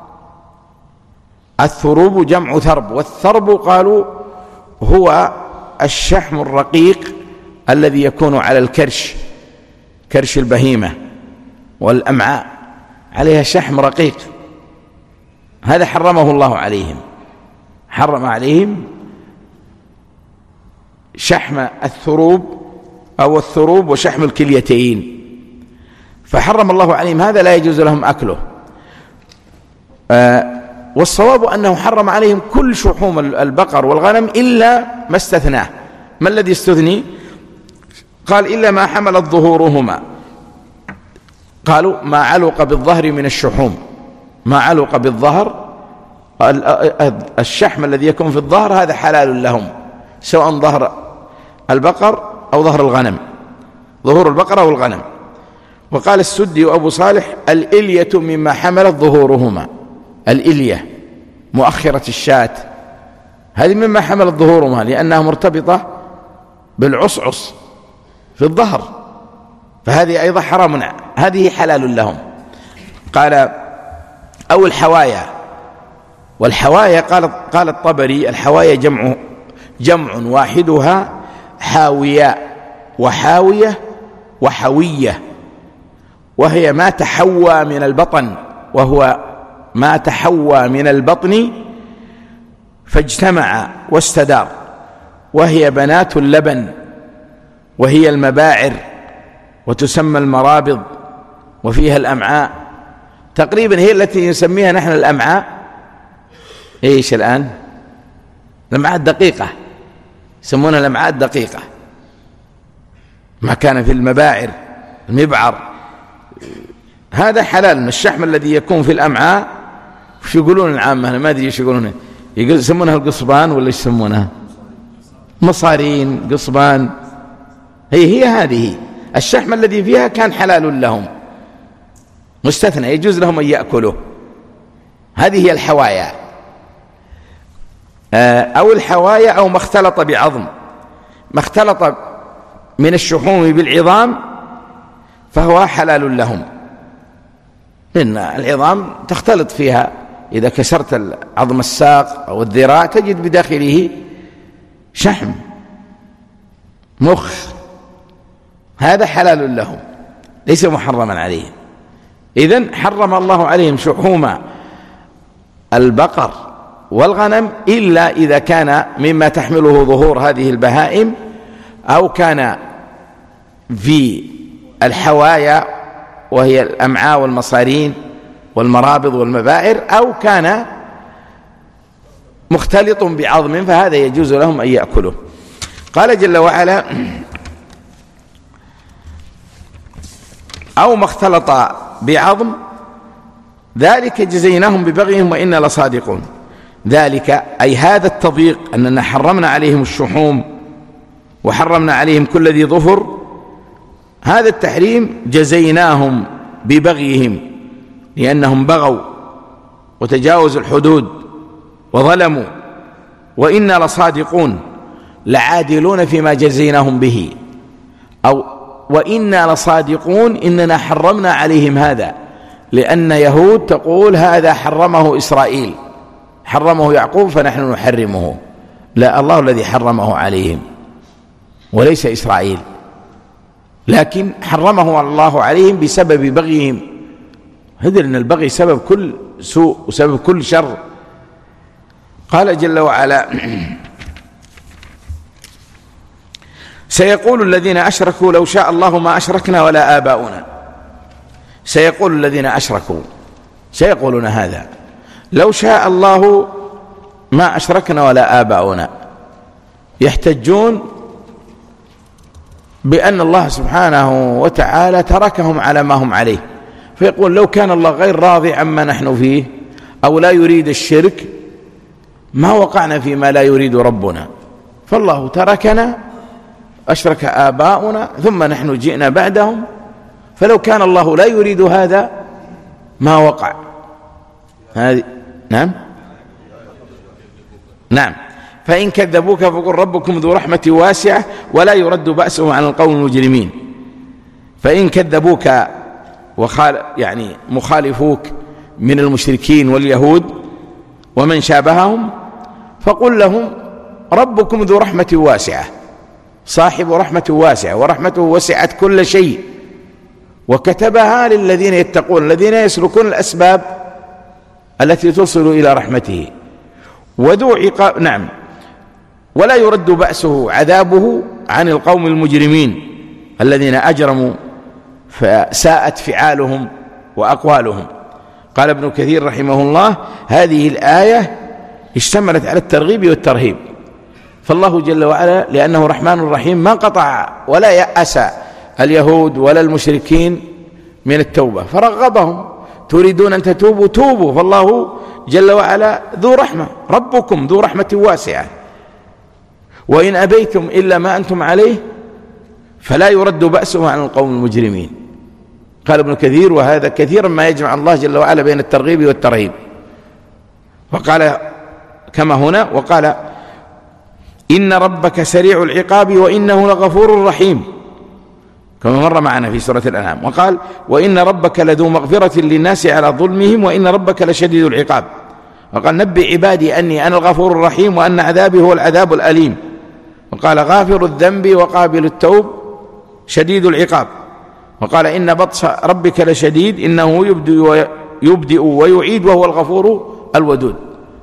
الثروب جمع ثرب، والثرب قالوا هو الشحم الرقيق الذي يكون على الكرش، كرش البهيمة والأمعاء عليها شحم رقيق، هذا حرمه الله عليهم، حرم عليهم شحم الثروب أو الثروب وشحم الكليتين. فحرم الله عليهم هذا، لا يجوز لهم أكله. آه والصواب أنه حرم عليهم كل شحوم البقر والغنم إلا ما استثناه. ما الذي استثني؟ قال إلا ما حملت ظهورهما. قالوا ما علق بالظهر من الشحوم، ما علق بالظهر الشحم الذي يكون في الظهر هذا حلال لهم، سواء ظهر البقر أو ظهر الغنم، ظهور البقر أو الغنم. وقال السدي وأبو صالح الإلية مما حملت ظهورهما، الإلية مؤخرة الشاة هذه مما حملت ظهورهما لأنها مرتبطة بالعصعص في الظهر، فهذه أيضا حرام، هذه حلال لهم. قال أو الحوايا، والحوايا قال قال الطبري الحوايا جمع جمع واحدها حاوياء وحاوية وحوية، وهي ما تحوى من البطن، وهو ما تحوى من البطن فاجتمع واستدار، وهي بنات اللبن، وهي المباعر، وتسمى المرابض، وفيها الأمعاء. تقريبا هي التي نسميها نحن الأمعاء. إيش الآن؟ الأمعاء الدقيقة، يسمونها الأمعاء الدقيقة، ما كان في المباعر المبعر هذا حلال من الشحم الذي يكون في الأمعاء. وش يقولون العامة؟ أنا ما أدري إيش يقولون، يسمونها القصبان ولا يسمونها مصارين قصبان. هي هي هذه الشحم الذي فيها كان حلال لهم مستثنى، يجوز لهم أن يأكلوه. هذه هي الحوايا. أو الحوايا أو ما اختلط بعظم، ما اختلط من الشحوم بالعظام فهو حلال لهم، لأن العظام تختلط فيها، إذا كسرت عظم الساق أو الذراع تجد بداخله شحم مخ، هذا حلال لهم ليس محرما عليهم. إذن حرم الله عليهم شحوم البقر والغنم إلا إذا كان مما تحمله ظهور هذه البهائم، أو كان في الحوايا وهي الأمعاء والمصارين والمرابض والمبائر، أو كان مختلط بعظم، فهذا يجوز لهم أن يأكله. قال جل وعلا أو ما اختلط بعظم ذلك جزيناهم ببغيهم وإنا لصادقون. ذلك أي هذا التضييق، أننا حرمنا عليهم الشحوم وحرمنا عليهم كل ذي ظفر، هذا التحريم جزيناهم ببغيهم لأنهم بغوا وتجاوزوا الحدود وظلموا، وإنا لصادقون لعادلون فيما جزيناهم به، أو وإنا لصادقون إننا حرمنا عليهم هذا، لأن يهود تقول هذا حرمه إسرائيل، حرمه يعقوب فنحن نحرمه. لا، الله الذي حرمه عليهم وليس إسرائيل، لكن حرمه الله عليهم بسبب بغيهم. هذا أن البغي سبب كل سوء وسبب كل شر. قال جل وعلا سيقول الذين أشركوا لو شاء الله ما أشركنا ولا آباؤنا. سيقول الذين أشركوا، سيقولون هذا لو شاء الله ما أشركنا ولا آباؤنا، يحتجون بأن الله سبحانه وتعالى تركهم على ما هم عليه، فيقول لو كان الله غير راضي عما نحن فيه أو لا يريد الشرك ما وقعنا فيما لا يريد ربنا، فالله تركنا، أشرك آباؤنا ثم نحن جئنا بعدهم، فلو كان الله لا يريد هذا ما وقع. هذه نعم نعم فإن كذبوك فقل ربكم ذو رحمة واسعة ولا يرد بأسه عن القوم المجرمين. فإن كذبوك وخال يعني مخالفوك من المشركين واليهود ومن شابههم، فقل لهم ربكم ذو رحمة واسعة، صاحب رحمة واسعة، ورحمته وسعت كل شيء، وكتبها للذين يتقون الذين يسلكون الأسباب التي تصل إلى رحمته. وذو عقاب نعم ولا يرد بأسه عذابه عن القوم المجرمين الذين أجرموا فساءت فعالهم وأقوالهم. قال ابن كثير رحمه الله: هذه الآية اشتملت على الترغيب والترهيب، فالله جل وعلا لأنه رحمن رحيم ما قطع ولا يأس اليهود ولا المشركين من التوبة، فرغبهم: تريدون أن تتوبوا توبوا، فالله جل وعلا ذو رحمة، ربكم ذو رحمة واسعة، وإن أبيتم إلا ما أنتم عليه فلا يرد بأسه عن القوم المجرمين. قال ابن كثير: وهذا كثيرا ما يجمع الله جل وعلا بين الترغيب والترهيب. وقال كما هنا: وقال: إن ربك سريع العقاب وإنه لغفور رحيم، كما مر معنا في سورة الأنعام. وقال: وإن ربك لذو مغفرة للناس على ظلمهم وإن ربك لشديد العقاب. وقال: نبئ عبادي أني أنا الغفور الرحيم وأن عذابي هو العذاب الأليم. وقال: غافر الذنب وقابل التوب شديد العقاب. وقال: إن بطش ربك لشديد إنه يبدئ ويعيد وهو الغفور الودود.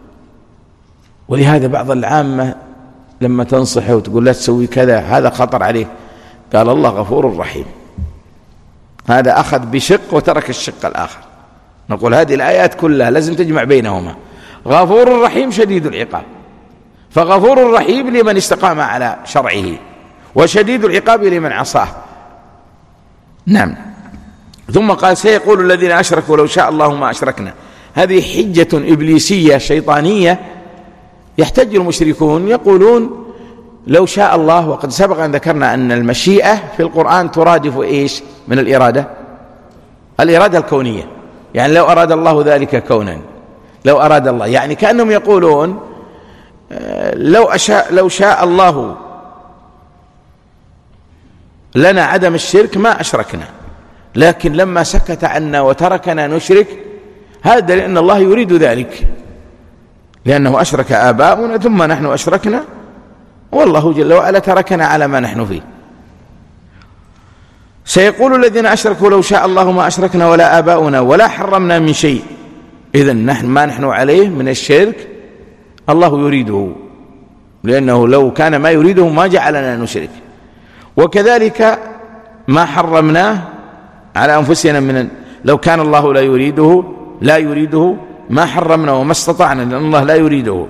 ولهذا بعض العامة لما تنصحه وتقول لا تسوي كذا هذا خطر عليه، قال: الله غفور رحيم. هذا أخذ بشق وترك الشق الآخر. نقول هذه الآيات كلها لازم تجمع بينهما: غفور رحيم شديد العقاب، فغفور رحيم لمن استقام على شرعه، وشديد العقاب لمن عصاه. نعم. ثم قال: سيقول الذين أشركوا لو شاء الله ما أشركنا. هذه حجة إبليسية شيطانية يحتج المشركون، يقولون لو شاء الله. وقد سبق أن ذكرنا أن المشيئة في القرآن ترادف إيش من الإرادة؟ الإرادة الكونية، يعني لو أراد الله ذلك كونا، لو أراد الله، يعني كأنهم يقولون لو أشاء لو شاء الله لنا عدم الشرك ما أشركنا، لكن لما سكت عنا وتركنا نشرك هذا لأن الله يريد ذلك، لأنه أشرك آباؤنا ثم نحن أشركنا والله جل وعلا تركنا على ما نحن فيه. سيقول الذين أشركوا لو شاء الله ما أشركنا ولا آباؤنا ولا حرمنا من شيء. إذن نحن ما نحن عليه من الشرك الله يريده، لأنه لو كان ما يريده ما جعلنا نشرك. وكذلك ما حرمناه على أنفسنا من لو كان الله لا يريده لا يريده ما حرمنا وما استطعنا، لأن الله لا يريده.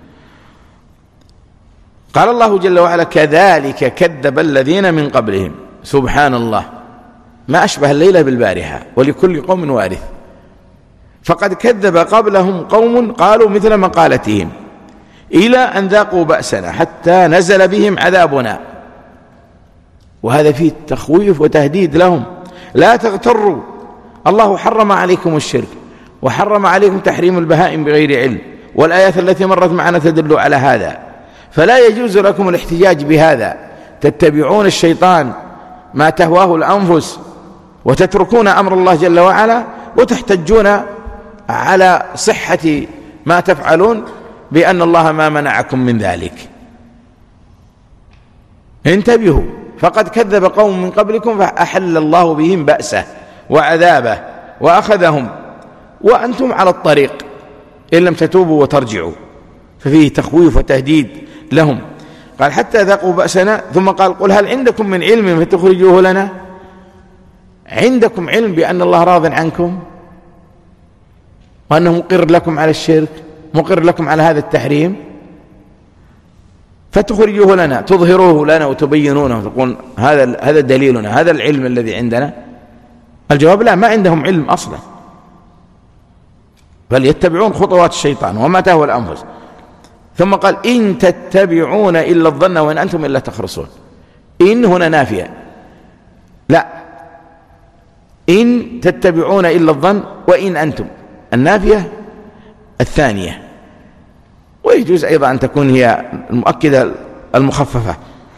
قال الله جل وعلا: كذلك كذب الذين من قبلهم. سبحان الله، ما أشبه الليلة بالبارحة، ولكل قوم وارث. فقد كذب قبلهم قوم قالوا مثل مقالتهم إلى أن ذاقوا بأسنا حتى نزل بهم عذابنا. وهذا فيه تخويف وتهديد لهم: لا تغتروا، الله حرم عليكم الشرك وحرم عليكم تحريم البهائم بغير علم، والآيات التي مرت معنا تدل على هذا، فلا يجوز لكم الاحتجاج بهذا. تتبعون الشيطان ما تهواه الأنفس وتتركون أمر الله جل وعلا، وتحتجون على صحة ما تفعلون بأن الله ما منعكم من ذلك. انتبهوا، فقد كذب قوم من قبلكم فأحل الله بهم بأسه وعذابه وأخذهم وأنتم على الطريق إن لم تتوبوا وترجعوا، ففيه تخويف وتهديد لهم. قال: حتى ذاقوا بأسنا. ثم قال: قل هل عندكم من علم فتخرجوه لنا؟ عندكم علم بأن الله راض عنكم وأنه مقر لكم على الشرك، مقر لكم على هذا التحريم، فتخرجوه لنا، تظهروه لنا وتبينونه، تقول هذا هذا دليلنا، هذا العلم الذي عندنا. الجواب: لا، ما عندهم علم أصلا، بل يتبعون خطوات الشيطان وما تهوى الأنفس. ثم قال: إن تتبعون إلا الظن وإن أنتم إلا تخرصون. إن هنا نافية، لا، إن تتبعون إلا الظن وإن أنتم، النافية الثانية. ويجوز أيضا أن تكون هي المؤكدة المخففة.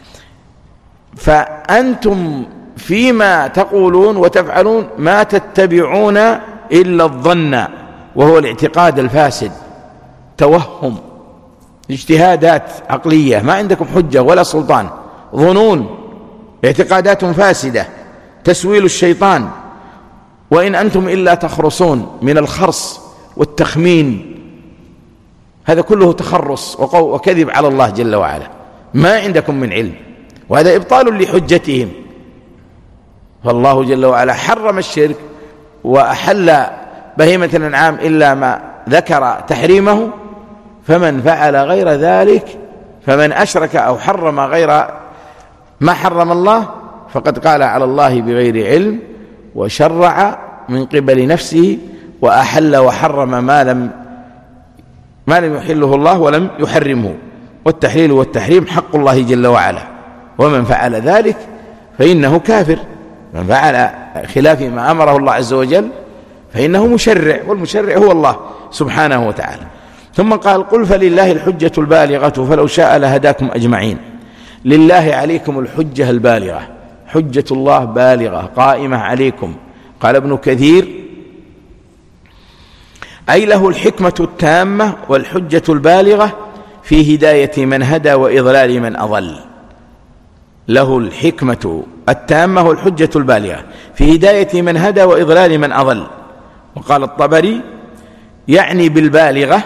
فأنتم فيما تقولون وتفعلون ما تتبعون إلا الظن، وهو الاعتقاد الفاسد، توهم، اجتهادات عقلية، ما عندكم حجة ولا سلطان، ظنون، اعتقادات فاسدة، تسويل الشيطان. وإن أنتم إلا تخرصون، من الخرص والتخمين، هذا كله تخرص وكذب على الله جل وعلا، ما عندكم من علم، وهذا إبطال لحجتهم. فالله جل وعلا حرم الشرك وأحل بهيمة الأنعام إلا ما ذكر تحريمه، فمن فعل غير ذلك، فمن أشرك أو حرم غير ما حرم الله فقد قال على الله بغير علم وشرع من قبل نفسه وأحل وحرم ما لم ما لم يحله الله ولم يحرمه، والتحليل والتحريم حق الله جل وعلا، ومن فعل ذلك فإنه كافر. من فعل خلاف ما أمره الله عز وجل فإنه مشرع، والمشرع هو الله سبحانه وتعالى. ثم قال قل فلله الحجة البالغة فلو شاء لهداكم أجمعين. لله عليكم الحجة البالغة، حجة الله بالغة قائمة عليكم. قال ابن كثير أي له الحكمة التامة والحجة البالغة في هداية من هدى وإضلال من أضل. له الحكمة التامة والحجة البالغة في هداية من هدى وإضلال من أضل. وقال الطبري يعني بالبالغة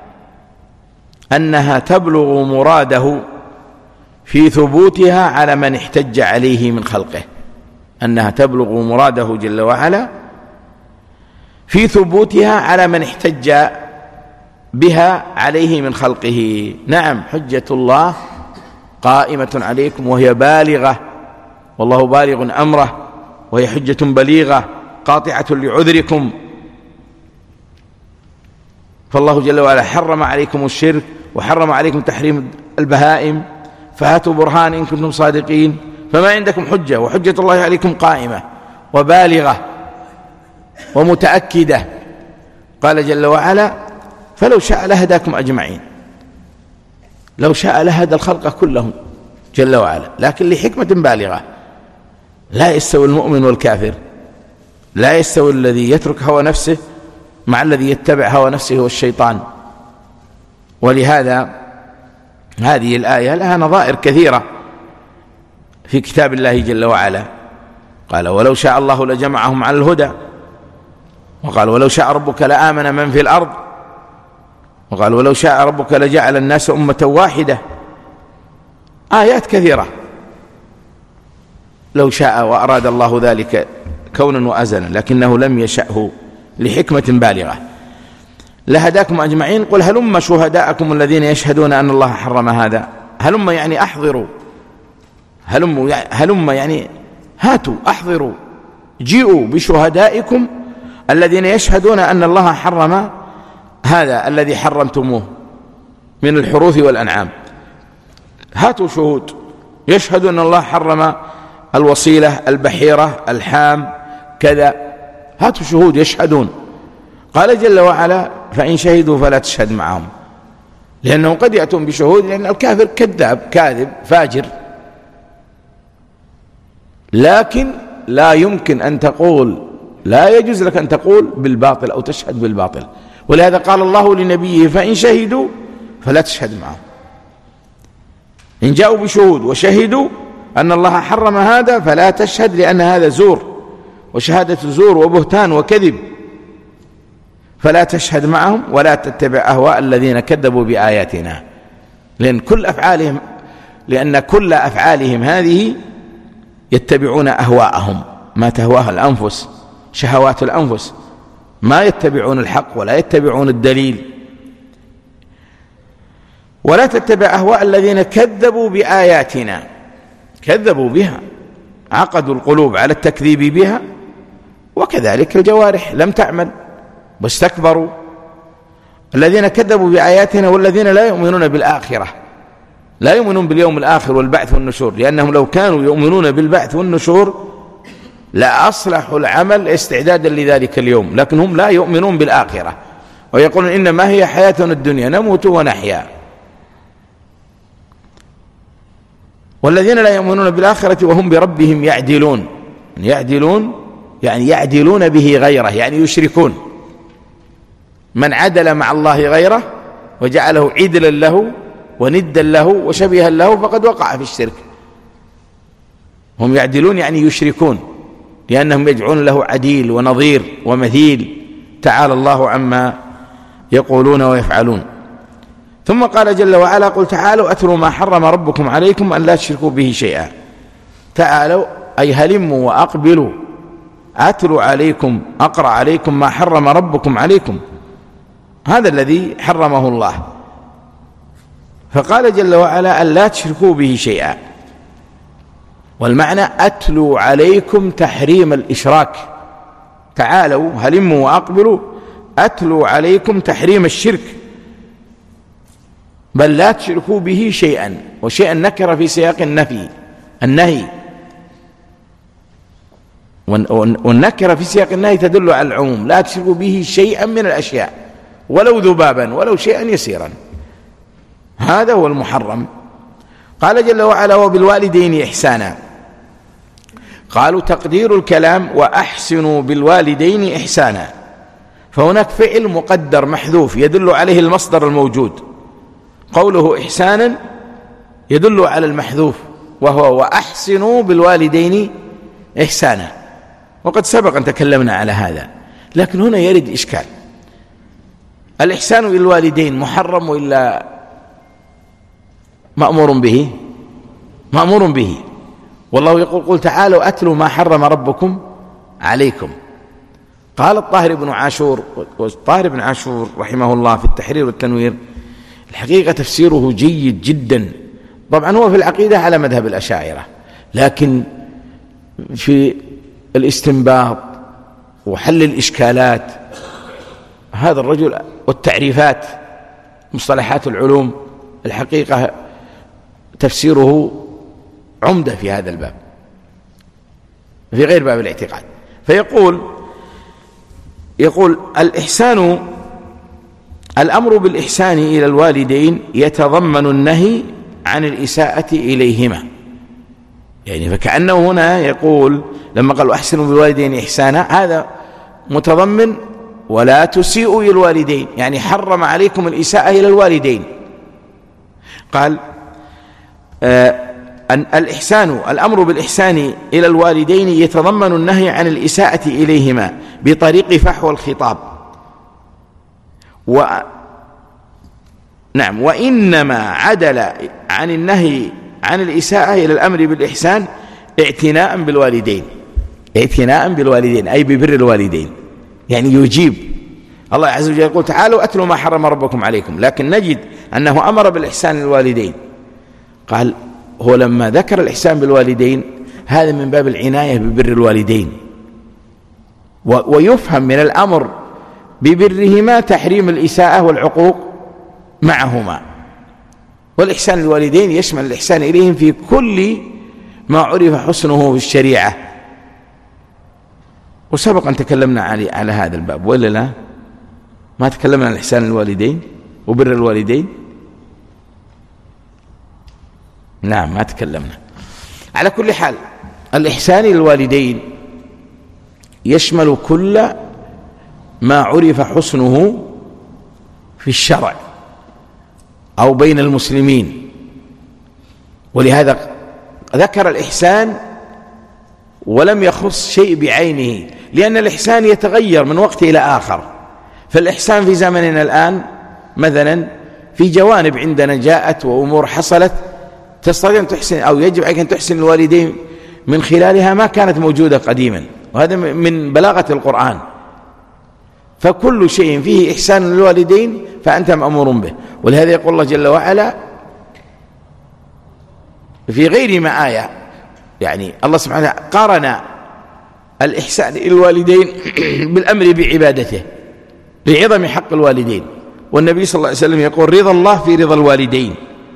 أنها تبلغ مراده في ثبوتها على من احتج عليه من خلقه، أنها تبلغ مراده جل وعلا في ثبوتها على من احتج بها عليه من خلقه. نعم، حجة الله قائمة عليكم وهي بالغة، والله بالغ أمره، وهي حجة بليغة قاطعة لعذركم. فالله جل وعلا حرم عليكم الشرك وحرم عليكم تحريم البهائم، فهاتوا برهان إن كنتم صادقين. فما عندكم حجة، وحجة الله عليكم قائمة وبالغة ومتأكدة. قال جل وعلا فلو شاء لهداكم أجمعين، لو شاء لهدى الخلق كلهم جل وعلا، لكن لحكمة بالغة. لا يستوي المؤمن والكافر، لا يستوي الذي يترك هوى نفسه مع الذي يتبع هوى نفسه والشيطان. ولهذا هذه الآية لها نظائر كثيرة في كتاب الله جل وعلا. قال ولو شاء الله لجمعهم على الهدى، وقال ولو شاء ربك لآمن من في الأرض، وقال ولو شاء ربك لجعل الناس أمة واحدة. آيات كثيرة. لو شاء وأراد الله ذلك كونا وأزلا، لكنه لم يشأه لحكمة بالغة. لهداكم أجمعين. قل هلم شهداءكم الذين يشهدون أن الله حرم هذا. هلم يعني أحضروا، هلم هلم يعني هاتوا، أحضروا، جيئوا بشهدائكم الذين يشهدون أن الله حرم هذا الذي حرمتموه من الحروث والأنعام. هاتوا شهود يشهدون أن الله حرم الوصيلة، البحيرة، الحام، كذا. هاتوا شهود يشهدون. قال جل وعلا فإن شهدوا فلا تشهد معهم، لأنهم قد يأتون بشهود، لأن الكافر كذاب كاذب فاجر. لكن لا يمكن أن تقول، لا يجوز لك أن تقول بالباطل أو تشهد بالباطل. ولهذا قال الله لنبيه فإن شهدوا فلا تشهد معهم. إن جاءوا بشهود وشهدوا أن الله حرم هذا فلا تشهد، لأن هذا زور، وشهادة زور وبهتان وكذب. فلا تشهد معهم ولا تتبع أهواء الذين كذبوا بآياتنا، لأن كل أفعالهم لأن كل أفعالهم هذه يتبعون أهواءهم، ما تهواه الأنفس، شهوات الأنفس، ما يتبعون الحق ولا يتبعون الدليل. ولا تتبع أهواء الذين كذبوا بآياتنا، كذبوا بها، عقدوا القلوب على التكذيب بها، وكذلك الجوارح لم تعمل واستكبروا. الذين كذبوا بآياتنا والذين لا يؤمنون بالآخرة، لا يؤمنون باليوم الآخر والبعث والنشور، لأنهم لو كانوا يؤمنون بالبعث والنشور لأصلحوا العمل استعدادا لذلك اليوم، لكن هم لا يؤمنون بالآخرة، ويقولون إنما هي حياتنا الدنيا نموت ونحيا. والذين لا يؤمنون بالآخرة وهم بربهم يعدلون، يعدلون يعني يعدلون به غيره، يعني يشركون. من عدل مع الله غيره وجعله عدلا له وندا له وشبيها له فقد وقع في الشرك. هم يعدلون يعني يشركون، لأنهم يجعلون له عديل ونظير ومثيل، تعالى الله عما يقولون ويفعلون. ثم قال جل وعلا قل تعالوا أتلوا ما حرم ربكم عليكم أن لا تشركوا به شيئا. تعالوا أي هلموا وأقبلوا أتلوا عليكم أقرأ عليكم ما حرم ربكم عليكم، هذا الذي حرمه الله. فقال جل وعلا أن لا تشركوا به شيئا، والمعنى أتلوا عليكم تحريم الإشراك. تعالوا هلموا وأقبلوا أتلوا عليكم تحريم الشرك، بل لا تشركوا به شيئا، وشيئا نكر في سياق النفي النهي، والنكرة في سياق النهي تدل على العموم، لا تشركوا به شيئا من الأشياء ولو ذبابا ولو شيئا يسيرا، هذا هو المحرم. قال جل وعلا وبالوالدين إحسانا. قالوا تقدير الكلام وأحسنوا بالوالدين إحسانا، فهناك فعل مقدر محذوف يدل عليه المصدر الموجود، قوله إحسانا يدل على المحذوف وهو وأحسنوا بالوالدين إحسانا، وقد سبق أن تكلمنا على هذا، لكن هنا يرد إشكال. الإحسان إلى الوالدين محرم وإلا مأمور به؟ مأمور به، والله يقول قل تعالوا أتلوا ما حرم ربكم عليكم. قال الطاهر بن عاشور، والطاهر بن عاشور رحمه الله في التحرير والتنوير الحقيقة تفسيره جيد جدا، طبعا هو في العقيدة على مذهب الأشاعرة، لكن في الاستنباط وحل الإشكالات هذا الرجل والتعريفات مصطلحات العلوم الحقيقة تفسيره عمدة في هذا الباب في غير باب الاعتقاد. فيقول يقول الإحسان الأمر بالإحسان إلى الوالدين يتضمن النهي عن الإساءة إليهما، يعني فكأنه هنا يقول لما قال أحسنوا بالوالدين إحسانا هذا متضمن ولا تسيئوا إلى الوالدين، يعني حرم عليكم الإساءة إلى الوالدين. قال آه الإحسان الأمر بالإحسان إلى الوالدين يتضمن النهي عن الإساءة إليهما بطريق فحوى الخطاب، و نعم وإنما عدل عن النهي عن الإساءة إلى الأمر بالإحسان اعتناء بالوالدين، اعتناء بالوالدين أي ببر الوالدين، يعني يجيب. الله عز وجل يقول تعالوا أتلوا ما حرم ربكم عليكم، لكن نجد أنه أمر بالإحسان للوالدين. قال هو لما ذكر الإحسان بالوالدين هذا من باب العناية ببر الوالدين، ويفهم من الأمر ببرهما تحريم الإساءة والعقوق معهما. والإحسان للوالدين يشمل الإحسان إليهم في كل ما عرف حسنه في الشريعة، وسبق أن تكلمنا على على هذا الباب وإلا لا؟ ما تكلمنا عن الإحسان للوالدين وبر الوالدين؟ نعم ما تكلمنا. على كل حال الإحسان للوالدين يشمل كل ما عرف حسنه في الشرع أو بين المسلمين، ولهذا ذكر الإحسان ولم يخص شيء بعينه، لأن الإحسان يتغير من وقت إلى آخر. فالإحسان في زمننا الآن مثلا في جوانب عندنا جاءت وأمور حصلت تستطيع أن تحسن أو يجب عليك أن تحسن الوالدين من خلالها ما كانت موجودة قديما، وهذا من بلاغة القرآن. فكل شيء فيه إحسان للوالدين فأنت مأمور به، ولهذا يقول الله جل وعلا في غير ما آية، يعني الله سبحانه قارن الإحسان إلى الوالدين بالأمر بعبادته لعظم حق الوالدين، والنبي صلى الله عليه وسلم يقول رضا الله في رضا الوالدين.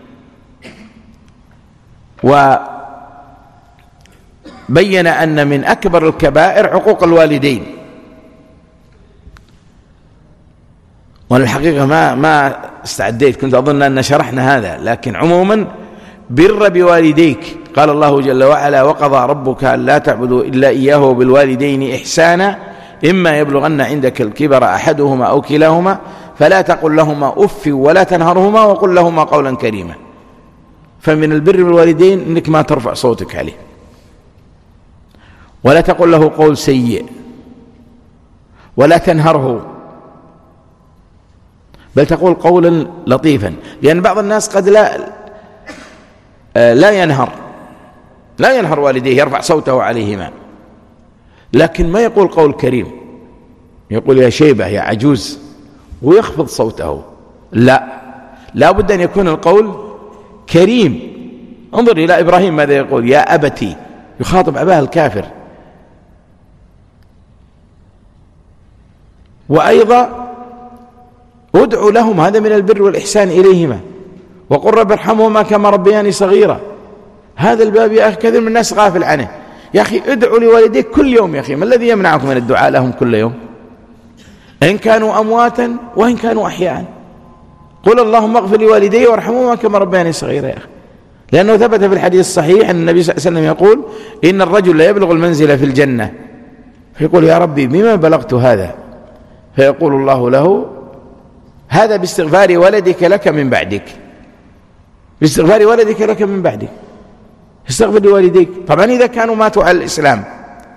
وبين أن من أكبر الكبائر عقوق الوالدين، وأنا الحقيقة ما ما استعديت، كنت أظن أن شرحنا هذا، لكن عموما بر بوالديك. قال الله جل وعلا وقضى ربك ألا تعبدوا إلا إياه وبالوالدين إحسانا إما يبلغن عندك الكبر أحدهما أو كلاهما فلا تقل لهما أف ولا تنهرهما وقل لهما قولا كريما. فمن البر بالوالدين إنك ما ترفع صوتك عليه، ولا تقل له قول سيء، ولا تنهره، بل تقول قولا لطيفا، لأن بعض الناس قد لا لا ينهر لا ينهر والديه يرفع صوته عليهما، لكن ما يقول قول كريم، يقول يا شيبة يا عجوز ويخفض صوته، لا، لا بد أن يكون القول كريم. انظر إلى إبراهيم ماذا يقول، يا أبتي، يخاطب أباه الكافر. وأيضا ادعو لهم، هذا من البر والإحسان إليهما، وقل رب ارحمهما كما ربياني صغيرا. هذا الباب يا أخي كثير من الناس غافل عنه. يا أخي ادعوا لوالديك كل يوم، يا أخي ما الذي يمنعكم من الدعاء لهم كل يوم إن كانوا أمواتا وإن كانوا أحياء؟ قل اللهم اغفر لوالدي وارحمهما كما ربياني صغيرا يا أخي، لأنه ثبت في الحديث الصحيح أن النبي صلى الله عليه وسلم يقول إن الرجل لا يبلغ المنزل في الجنة فيقول يا ربي بما بلغت هذا، فيقول الله له هذا باستغفار ولدك لك من بعدك، باستغفار ولدك لك من بعدك، استغفر لوالديك. طبعا إذا كانوا ماتوا على الإسلام.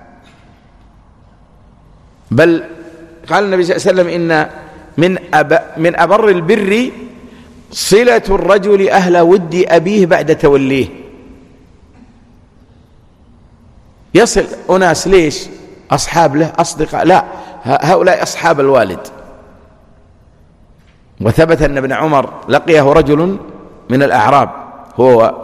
بل قال النبي صلى الله عليه وسلم إن من أب من أبر البر صلة الرجل أهل ود أبيه بعد توليه. يصل أناس ليش؟ أصحاب له، أصدقاء، لا، هؤلاء أصحاب الوالد. وثبت أن ابن عمر لقيه رجل من الأعراب هو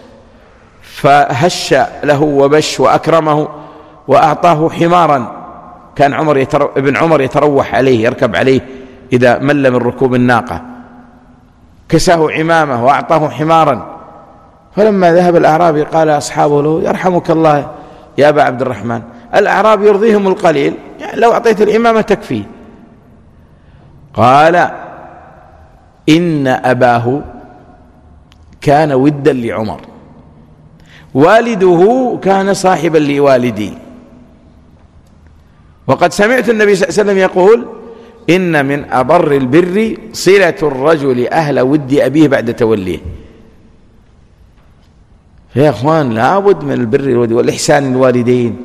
فهش له وبش وأكرمه وأعطاه حمارا، كان عمر يترو... ابن عمر يتروح عليه يركب عليه إذا مل من ركوب الناقة، كساه عمامه وأعطاه حمارا. فلما ذهب الأعرابي قال أصحابه له يرحمك الله يا أبا عبد الرحمن، الأعراب يرضيهم القليل، يعني لو أعطيت الإمامة تكفي. قال إن أباه كان ودا لعمر، والده كان صاحبا لوالدي، وقد سمعت النبي صلى الله عليه وسلم يقول إن من أبر البر صلة الرجل أهل ود أبيه بعد توليه. يا أخوان لابد من البر والإحسان للوالدين.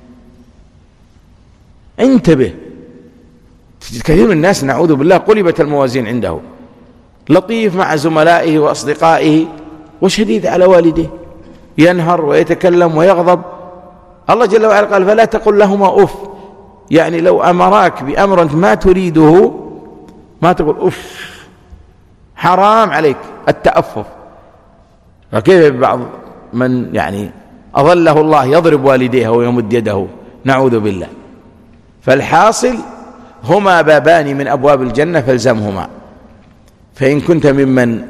انتبه، كثير من الناس نعوذ بالله قلبت الموازين عنده، لطيف مع زملائه وأصدقائه وشديد على والديه، ينهر ويتكلم ويغضب. الله جل وعلا قال فلا تقل لهما أف، يعني لو أمراك بأمر أنت ما تريده ما تقول أف، حرام عليك التأفف. فكيف بعض من يعني أظله الله يضرب والديه ويمد يده، نعوذ بالله. فالحاصل هما بابان من أبواب الجنة فالزمهما، فإن كنت ممن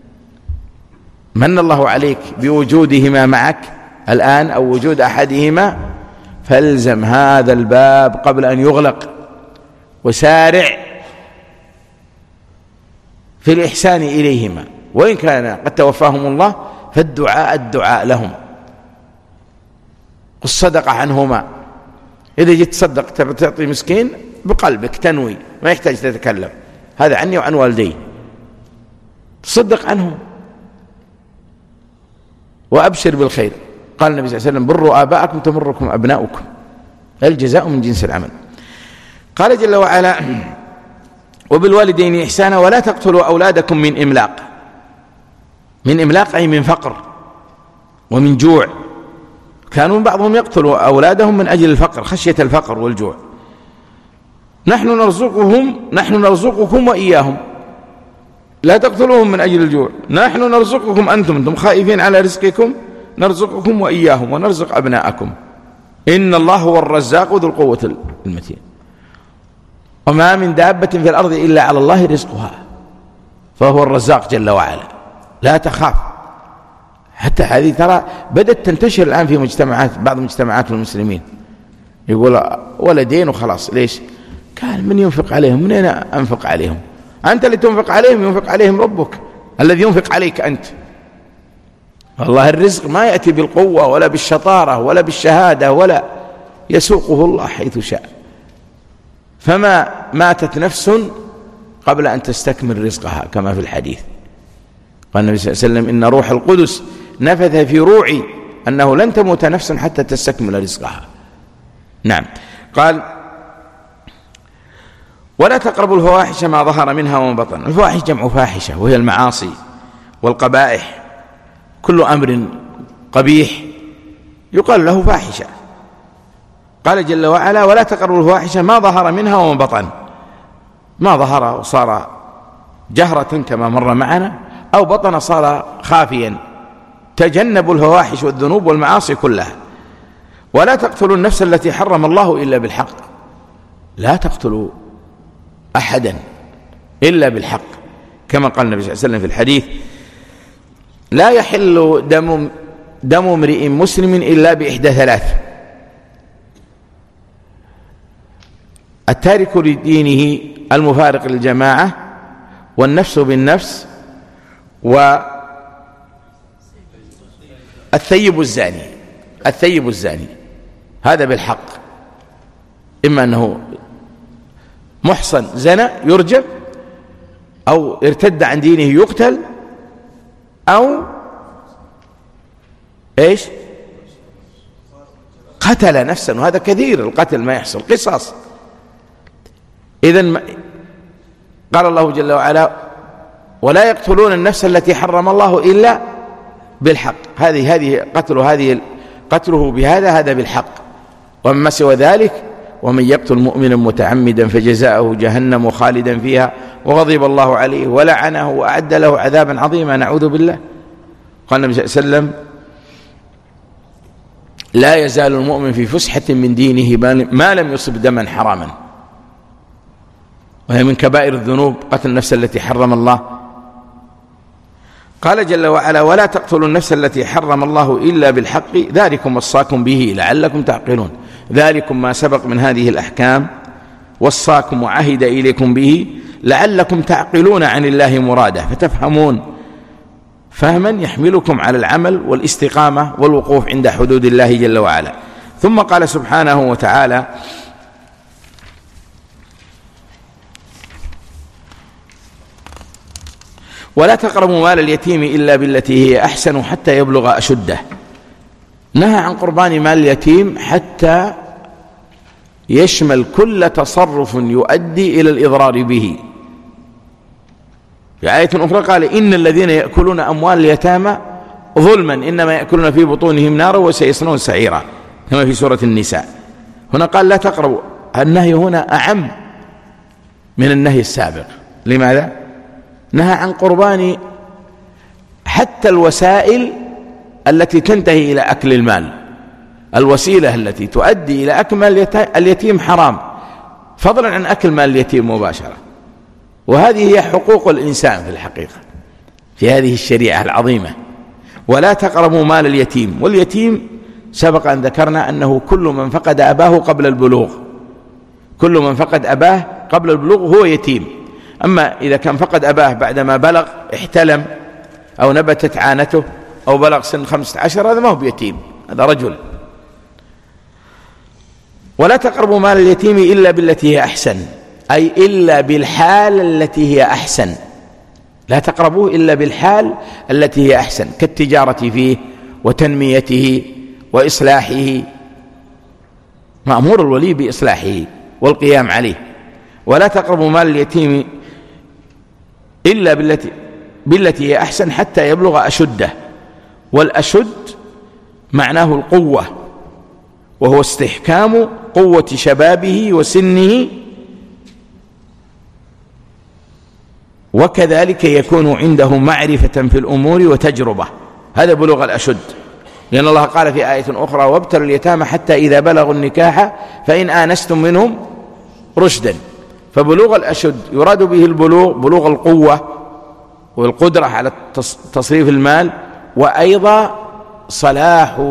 من الله عليك بوجودهما معك الآن أو وجود أحدهما فالزم هذا الباب قبل أن يغلق، وسارع في الإحسان إليهما، وإن كان قد توفاهم الله فالدعاء الدعاء لهم، الصدقة عنهما. إذا جيت تصدق تعطي مسكين بقلبك تنوي، ما يحتاج تتكلم، هذا عني وعن والدي، تصدق عنهم وأبشر بالخير. قال النبي صلى الله عليه وسلم بروا آباءكم تمركم أبناؤكم، الجزاء من جنس العمل. قال جل وعلا وبالوالدين إحسانا ولا تقتلوا أولادكم من إملاق. من إملاق أي من فقر ومن جوع. كانوا بعضهم يقتلوا أولادهم من أجل الفقر، خشية الفقر والجوع. نحن نرزقهم نحن نرزقكم وإياهم، لا تقتلوهم من أجل الجوع، نحن نرزقكم أنتم أنتم خائفين على رزقكم، نرزقكم وإياهم ونرزق أبناءكم، إن الله هو الرزاق ذو القوة المتين. وما من دابة في الأرض إلا على الله رزقها، فهو الرزاق جل وعلا، لا تخاف. حتى هذه ترى بدأت تنتشر الآن في مجتمعات بعض مجتمعات المسلمين، يقول ولدين وخلاص. ليش؟ قال من ينفق عليهم؟ من أين أنفق عليهم؟ أنت اللي تنفق عليهم، ينفق عليهم ربك الذي ينفق عليك أنت. والله الرزق ما يأتي بالقوة ولا بالشطارة ولا بالشهادة، ولا يسوقه الله حيث شاء. فما ماتت نفس قبل أن تستكمل رزقها كما في الحديث. قال النبي صلى الله عليه وسلم إن روح القدس نفث في روعي أنه لن تموت نفس حتى تستكمل رزقها. نعم. قال ولا تقربوا الفواحش ما ظهر منها وما بطن. الفواحش جمع فاحشة، وهي المعاصي والقبائح، كل أمر قبيح يقال له فاحشة. قال جل وعلا: ولا تقربوا الفواحش ما ظهر منها وما بطن. ما ظهر وصار جهرة كما مر معنا، أو بطن صار خافيا. تجنبوا الفواحش والذنوب والمعاصي كلها. ولا تقتلوا النفس التي حرم الله إلا بالحق. لا تقتلوا أحدا إلا بالحق، كما قال النبي صلى الله عليه وسلم في الحديث: لا يحل دم دم امرئ مسلم إلا بإحدى ثلاث: التارك لدينه المفارق للجماعة، والنفس بالنفس، والثيب الزاني. الثيب الزاني هذا بالحق، إما أنه محصن زنا يرجم، أو ارتد عن دينه يقتل، أو إيش قتل نفسا، وهذا كثير القتل ما يحصل قصاص. إذن قال الله جل وعلا: ولا يقتلون النفس التي حرم الله إلا بالحق. هذه هذه قتله هذه قتله بهذا هذا بالحق. وما سوى ذلك: ومن يقتل مؤمنا متعمدا فجزاؤه جهنم خالدا فيها وغضب الله عليه ولعنه وأعد له عذابا عظيما. نعوذ بالله. قال النبي صلى الله عليه وسلم: لا يزال المؤمن في فسحة من دينه ما لم يصب دما حراما. وهي من كبائر الذنوب قتل النفس التي حرم الله. قال جل وعلا: ولا تقتلوا النفس التي حرم الله إلا بالحق ذلكم وصاكم به لعلكم تعقلون. ذلكم ما سبق من هذه الأحكام، وصاكم وعهد إليكم به لعلكم تعقلون عن الله مراده، فتفهمون فهما يحملكم على العمل والاستقامة والوقوف عند حدود الله جل وعلا. ثم قال سبحانه وتعالى: ولا تقربوا مال اليتيم إلا بالتي هي أحسن حتى يبلغ أشده. نهى عن قربان مال اليتيم حتى يشمل كل تصرف يؤدي إلى الإضرار به. في آية أخرى قال: إن الذين يأكلون أموال اليتامى ظلما إنما يأكلون في بطونهم نارا وسيصلون سعيرا، كما في سورة النساء. هنا قال: لا تقربوا. النهي هنا أعم من النهي السابق. لماذا؟ نهى عن قربان حتى الوسائل التي تنتهي إلى أكل المال. الوسيلة التي تؤدي إلى أكل اليتيم حرام، فضلا عن أكل مال اليتيم مباشرة. وهذه هي حقوق الإنسان في الحقيقة في هذه الشريعة العظيمة. ولا تقربوا مال اليتيم. واليتيم سبق أن ذكرنا أنه كل من فقد أباه قبل البلوغ. كل من فقد أباه قبل البلوغ هو يتيم. أما إذا كان فقد أباه بعدما بلغ، احتلم أو نبتت عانته أو بلغ سن خمسة عشر، هذا ما هو بيتيم، هذا رجل. ولا تقربوا مال اليتيم إلا بالتي هي أحسن، أي إلا بالحال التي هي أحسن. لا تقربوه إلا بالحال التي هي أحسن، كالتجارة فيه وتنميته وإصلاحه. مأمور الولي بإصلاحه والقيام عليه. ولا تقربوا مال اليتيم إلا بالتي, بالتي هي أحسن حتى يبلغ أشده. والأشد معناه القوة، وهو استحكام قوة شبابه وسنه، وكذلك يكون عنده معرفة في الأمور وتجربة. هذا بلوغ الأشد، لأن الله قال في آية أخرى: وابتلوا اليتامى حتى إذا بلغوا النكاح فإن آنستم منهم رشدا. فبلوغ الأشد يراد به البلوغ بلوغ القوة والقدرة على تصريف المال، وأيضا صلاح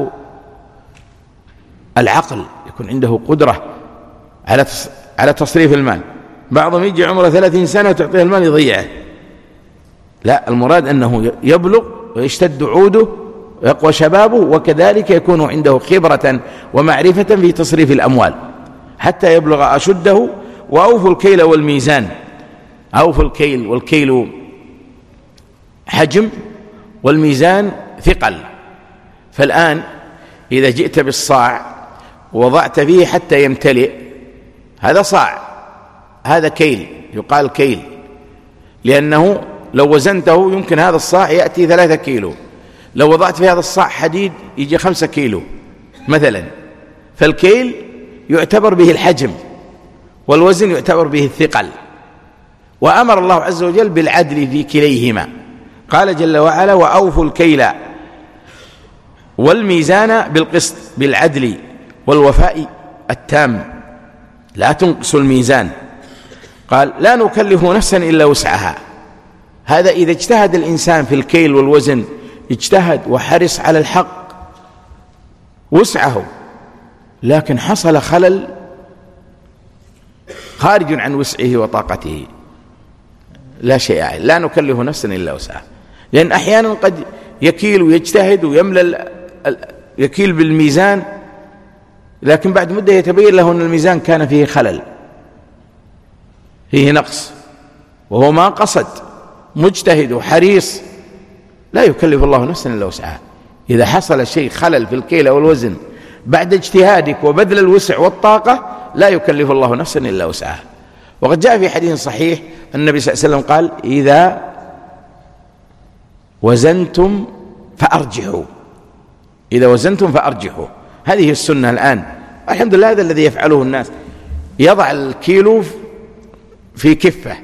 العقل، يكون عنده قدرة على على تصريف المال. بعضهم يجي عمره ثلاثين سنة وتعطيه المال يضيعه. لا، المراد أنه يبلغ ويشتد عوده ويقوى شبابه، وكذلك يكون عنده خبرة ومعرفة في تصريف الأموال حتى يبلغ أشده. وأوفوا الكيل والميزان. أوفوا الكيل، والكيل حجم والميزان ثقل. فالآن إذا جئت بالصاع ووضعت فيه حتى يمتلئ، هذا صاع، هذا كيل، يقال كيل، لأنه لو وزنته يمكن هذا الصاع يأتي ثلاثة كيلو. لو وضعت في هذا الصاع حديد يجي خمسة كيلو، مثلا، فالكيل يعتبر به الحجم والوزن يعتبر به الثقل، وأمر الله عز وجل بالعدل في كليهما. قال جل وعلا: وأوفوا الكيل والميزان بالقسط، بالعدل والوفاء التام، لا تنقصوا الميزان. قال: لا نكلف نفسا إلا وسعها. هذا إذا اجتهد الإنسان في الكيل والوزن، اجتهد وحرص على الحق وسعه، لكن حصل خلل خارج عن وسعه وطاقته، لا شيء عليه، لا نكلف نفسا إلا وسعها. لأن أحيانا قد يكيل ويجتهد ويملى يكيل بالميزان، لكن بعد مدة يتبين له أن الميزان كان فيه خلل، فيه نقص، وهو ما قصد، مجتهد وحريص، لا يكلف الله نفسا إلا وسعها. إذا حصل شيء خلل في الكيل أو الوزن بعد اجتهادك وبذل الوسع والطاقة، لا يكلف الله نفسا إلا وسعها. وقد جاء في حديث صحيح النبي صلى الله عليه وسلم قال: إذا وزنتم فأرجحوا، إذا وزنتم فأرجحوا. هذه السنة الآن، الحمد لله. هذا الذي يفعله الناس، يضع الكيلو في كفة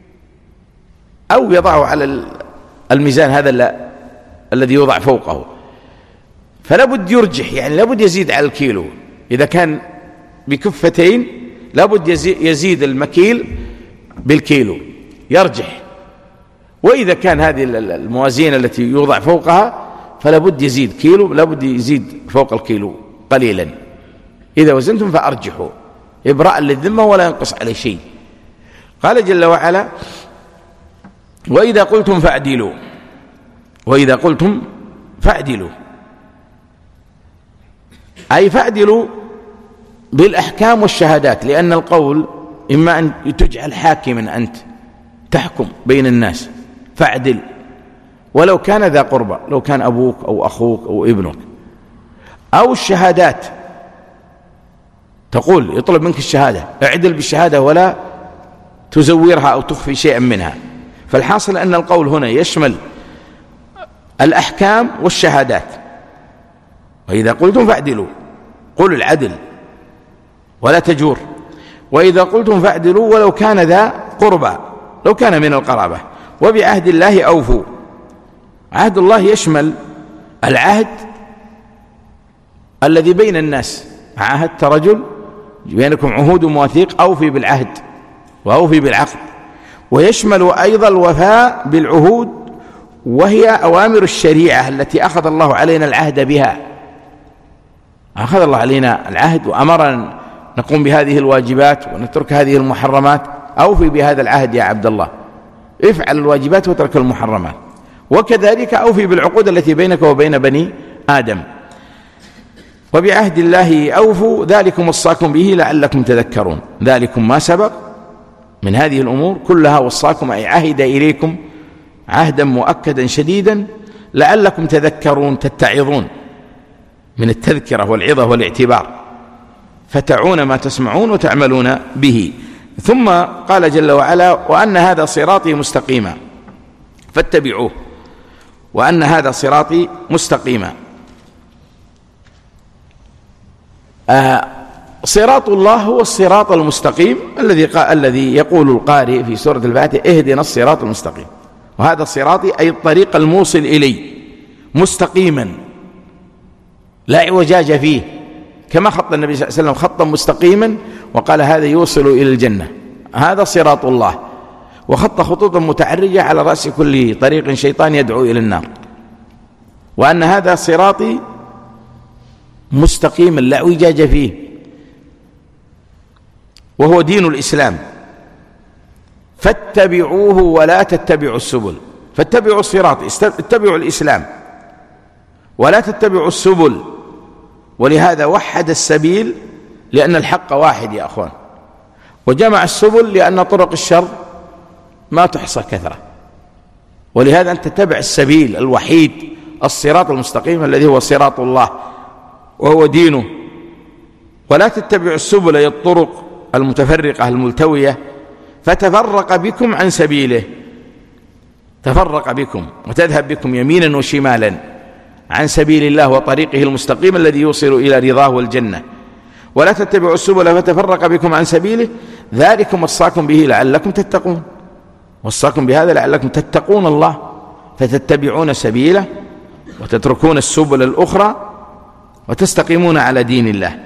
أو يضعه على الميزان هذا الذي يوضع فوقه، فلا بد يرجح، يعني لا بد يزيد على الكيلو. إذا كان بكفتين لا بد يزيد المكيل بالكيلو، يرجح. وإذا كان هذه الموازين التي يوضع فوقها فلا بد يزيد كيلو، لا بد يزيد فوق الكيلو قليلا. إذا وزنتم فأرجحوا، إبراء للذمة ولا ينقص عليه شيء. قال جل وعلا: وإذا قلتم فاعدلوا، وإذا قلتم فاعدلوا، أي فاعدلوا بالأحكام والشهادات، لأن القول إما أن تجعل حاكما أنت تحكم بين الناس، فاعدل، ولو كان ذا قربى، لو كان أبوك أو أخوك أو ابنك. أو الشهادات، تقول يطلب منك الشهادة، اعدل بالشهادة ولا تزورها أو تخفي شيئا منها. فالحاصل أن القول هنا يشمل الأحكام والشهادات. وإذا قلتم فاعدلوا، قل العدل ولا تجور. وإذا قلتم فاعدلوا ولو كان ذا قربى، لو كان من القرابة. وبعهد الله أوفوا، عهد الله يشمل العهد الذي بين الناس، عاهدت رجل بينكم عهود ومواثيق، أوفي بالعهد وأوفي بالعقد. ويشمل أيضا الوفاء بالعهود، وهي أوامر الشريعة التي أخذ الله علينا العهد بها. أخذ الله علينا العهد وأمرنا نقوم بهذه الواجبات ونترك هذه المحرمات. أوفي بهذا العهد يا عبد الله، افعل الواجبات وترك المحرمات. وكذلك أوفي بالعقود التي بينك وبين بني آدم. وبعهد الله أوفوا، ذلكم وصاكم به لعلكم تذكرون. ذلكم ما سبق من هذه الأمور كلها وصاكم، أي عهد إليكم عهدا مؤكدا شديدا لعلكم تذكرون، تتعظون من التذكرة والعظة والاعتبار، فتعون ما تسمعون وتعملون به. ثم قال جل وعلا: وأن هذا صراطي مستقيما فاتبعوه، وأن هذا صراطي مستقيما. آه صراط الله هو الصراط المستقيم الذي الذي يقول القارئ في سورة الفاتحة: اهدنا الصراط المستقيم. وهذا صراطي أي الطريق الموصل إلي، مستقيما لا اعوجاج فيه، كما خط النبي صلى الله عليه وسلم خطا مستقيما وقال: هذا يوصل إلى الجنة، هذا صراط الله. وخط خطوطا متعرجة على رأس كل طريق شيطان يدعو إلى النار. وأن هذا صراطي مستقيما لا اعوجاج فيه، وهو دين الإسلام، فاتبعوه ولا تتبعوا السبل. فاتبعوا الصراط، اتبعوا الإسلام ولا تتبعوا السبل. ولهذا وحد السبيل لأن الحق واحد يا أخوان، وجمع السبل لأن طرق الشر ما تحصى كثرة. ولهذا أنت تتبع السبيل الوحيد، الصراط المستقيم الذي هو صراط الله وهو دينه. ولا تتبعوا السبل، أي الطرق المتفرقة الملتوية، فتفرق بكم عن سبيله، تفرق بكم وتذهب بكم يمينا وشمالا عن سبيل الله وطريقه المستقيم الذي يوصل إلى رضاه والجنة، ولا تتبعوا السبل فتفرق بكم عن سبيله، ذلكم وصاكم به لعلكم تتقون. وصاكم بهذا لعلكم تتقون الله، فتتبعون سبيله وتتركون السبل الأخرى وتستقيمون على دين الله.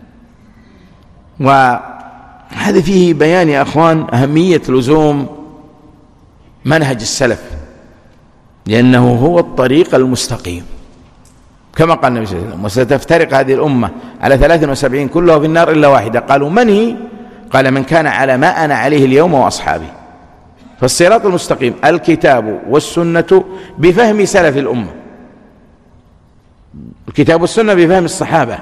وهذا فيه بيان يا أخوان أهمية لزوم منهج السلف، لأنه هو الطريق المستقيم كما قال النبي صلى الله عليه وسلم: وستفترق هذه الأمة على ثلاث وسبعين كلها في النار إلا واحدة. قالوا: من هي؟ قال: من كان على ما أنا عليه اليوم وأصحابي. فالصراط المستقيم الكتاب والسنة بفهم سلف الأمة، الكتاب والسنة بفهم الصحابة،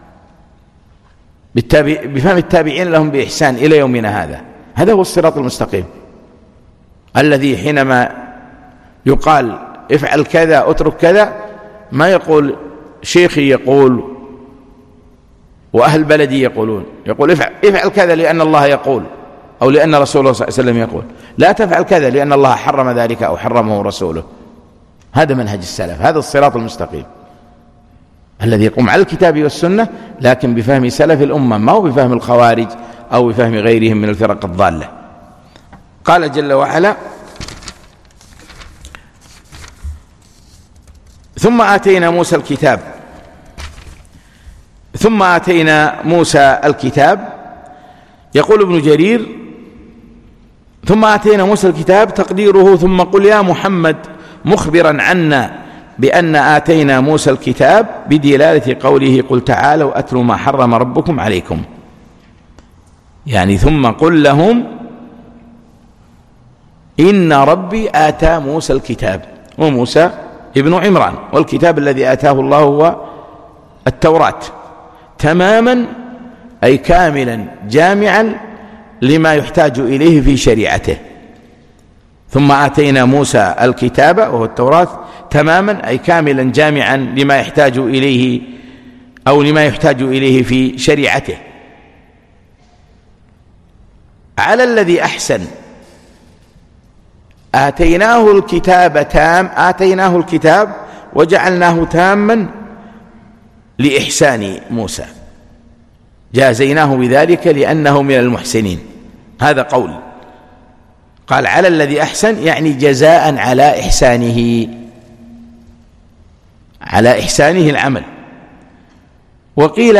بفهم التابعين لهم بإحسان إلى يومنا هذا. هذا هو الصراط المستقيم الذي حينما يقال افعل كذا اترك كذا، ما يقول شيخي يقول وأهل بلدي يقولون، يقول افعل, افعل كذا لأن الله يقول أو لأن رسوله صلى الله عليه وسلم يقول، لا تفعل كذا لأن الله حرم ذلك أو حرمه رسوله. هذا منهج السلف، هذا الصراط المستقيم الذي يقوم على الكتاب والسنة، لكن بفهم سلف الأمة، ما هو بفهم الخوارج أو بفهم غيرهم من الفرق الضالة. قال جل وعلا: ثم آتينا موسى الكتاب ثم آتينا موسى الكتاب يقول ابن جرير: ثم آتينا موسى الكتاب تقديره ثم قل يا محمد، مخبرا عنا بأن آتينا موسى الكتاب، بدلالة قوله: قل تعالوا أتلوا ما حرم ربكم عليكم. يعني ثم قل لهم إن ربي آتى موسى الكتاب، وموسى ابن عمران، والكتاب الذي آتاه الله هو التوراة، تماما أي كاملا جامعا لما يحتاج إليه في شريعته. ثم آتينا موسى الكتاب وهو التوراة تماما أي كاملا جامعا لما يحتاج إليه أو لما يحتاج إليه في شريعته. على الذي أحسن آتيناه الكتاب تام آتيناه الكتاب وجعلناه تاما لإحسان موسى، جازيناه بذلك لأنه من المحسنين. هذا قول. قال على الذي أحسن يعني جزاء على إحسانه، على إحسانه العمل. وقيل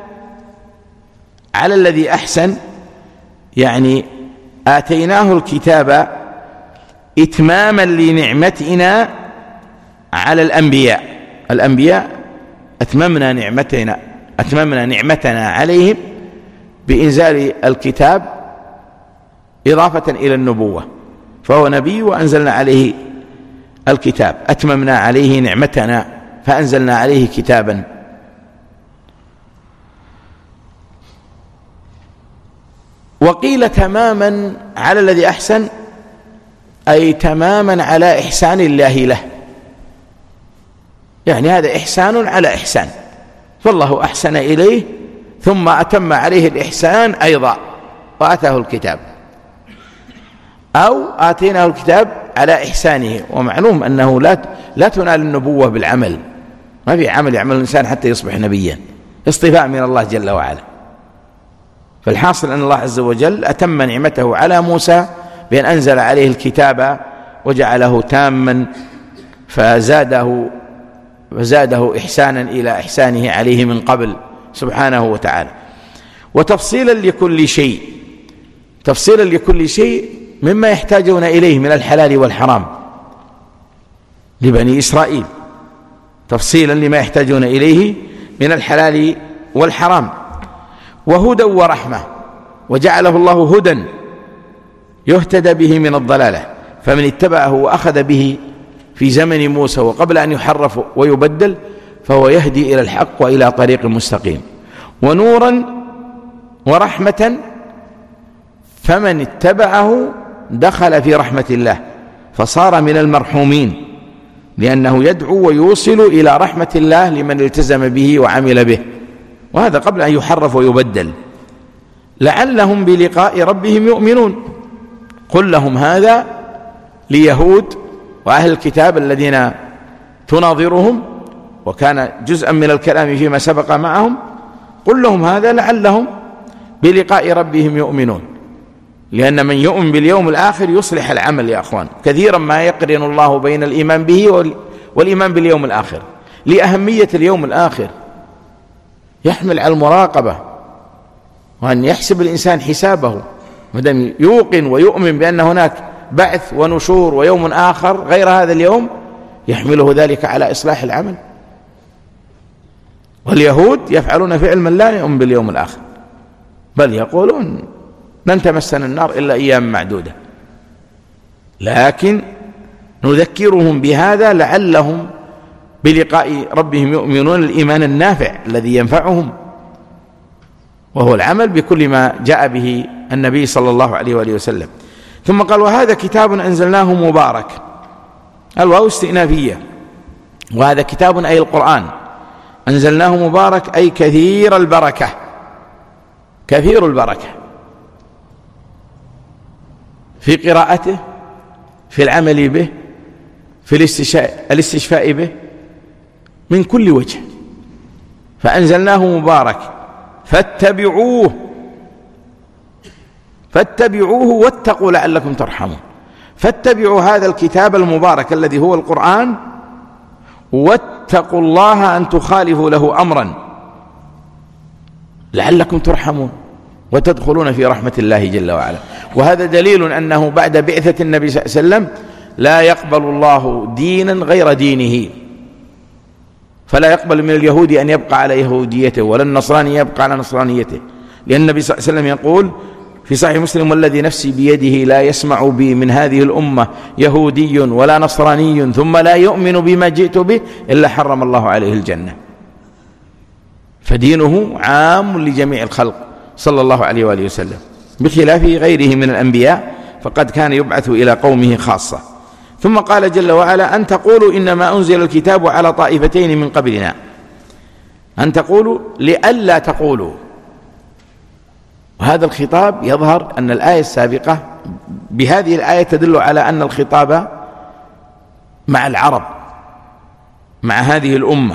على الذي أحسن يعني آتيناه الكتاب إتماما لنعمتنا على الأنبياء. الأنبياء أتممنا نعمتنا أتممنا نعمتنا عليهم بإنزال الكتاب إضافة إلى النبوة، فهو نبي وأنزلنا عليه الكتاب، أتممنا عليه نعمتنا فأنزلنا عليه كتابا. وقيل تماما على الذي أحسن أي تماما على إحسان الله له، يعني هذا إحسان على إحسان، فالله أحسن إليه ثم أتم عليه الإحسان أيضا وآتاه الكتاب، أو آتيناه الكتاب على إحسانه. ومعلوم أنه لا لا تنال النبوة بالعمل، ما في عمل يعمل الإنسان حتى يصبح نبيا، اصطفاء من الله جل وعلا. فالحاصل أن الله عز وجل أتم نعمته على موسى بأن أنزل عليه الكتاب وجعله تاما، فزاده فزاده إحسانا إلى إحسانه عليه من قبل سبحانه وتعالى. وتفصيلا لكل شيء، تفصيلا لكل شيء مما يحتاجون إليه من الحلال والحرام لبني إسرائيل، تفصيلا لما يحتاجون إليه من الحلال والحرام. وهدى ورحمة، وجعله الله هدى يهتدى به من الضلالة، فمن اتبعه وأخذ به في زمن موسى وقبل أن يحرف ويبدل فهو يهدي إلى الحق وإلى طريق مستقيم. ونورا ورحمة، فمن اتبعه دخل في رحمة الله فصار من المرحومين، لأنه يدعو ويوصل إلى رحمة الله لمن التزم به وعمل به، وهذا قبل أن يحرف ويبدل. لعلهم بلقاء ربهم يؤمنون، قل لهم هذا ليهود وأهل الكتاب الذين تناظرهم وكان جزءا من الكلام فيما سبق معهم، قل لهم هذا لعلهم بلقاء ربهم يؤمنون، لأن من يؤمن باليوم الآخر يصلح العمل يا أخوان. كثيرا ما يقرن الله بين الإيمان به والإيمان باليوم الآخر لأهمية اليوم الآخر، يحمل على المراقبة وأن يحسب الإنسان حسابه، مدام يوقن ويؤمن بأن هناك بعث ونشور ويوم آخر غير هذا اليوم يحمله ذلك على إصلاح العمل. واليهود يفعلون فعل من لا يؤمن باليوم الآخر، بل يقولون لن تمسنا النار إلا أيام معدودة، لكن نذكرهم بهذا لعلهم بلقاء ربهم يؤمنون، الإيمان النافع الذي ينفعهم، وهو العمل بكل ما جاء به النبي صلى الله عليه وآله وسلم. ثم قال وهذا كتاب أنزلناه مبارك، الواو استئنافية، وهذا كتاب أي القرآن، أنزلناه مبارك أي كثير البركة، كثير البركة في قراءته، في العمل به، في الاستشفاء به، من كل وجه. فأنزلناه مبارك فاتبعوه فاتبعوه واتقوا لعلكم ترحمون. فاتبعوا هذا الكتاب المبارك الذي هو القرآن، واتقوا الله أن تخالفوا له أمرا لعلكم ترحمون وتدخلون في رحمة الله جل وعلا. وهذا دليل أنه بعد بعثة النبي صلى الله عليه وسلم لا يقبل الله دينا غير دينه، فلا يقبل من اليهود أن يبقى على يهوديته ولا النصراني يبقى على نصرانيته، لأن النبي صلى الله عليه وسلم يقول في صحيح مسلم والذي نفسي بيده لا يسمع بي من هذه الأمة يهودي ولا نصراني ثم لا يؤمن بما جئت به إلا حرم الله عليه الجنة. فدينه عام لجميع الخلق صلى الله عليه وآله وسلم، بخلاف غيره من الأنبياء فقد كان يبعث إلى قومه خاصة. ثم قال جل وعلا أن تقولوا إنما أنزل الكتاب على طائفتين من قبلنا، أن تقولوا لئلا تقولوا. وهذا الخطاب يظهر أن الآية السابقة بهذه الآية تدل على أن الخطاب مع العرب، مع هذه الأمة،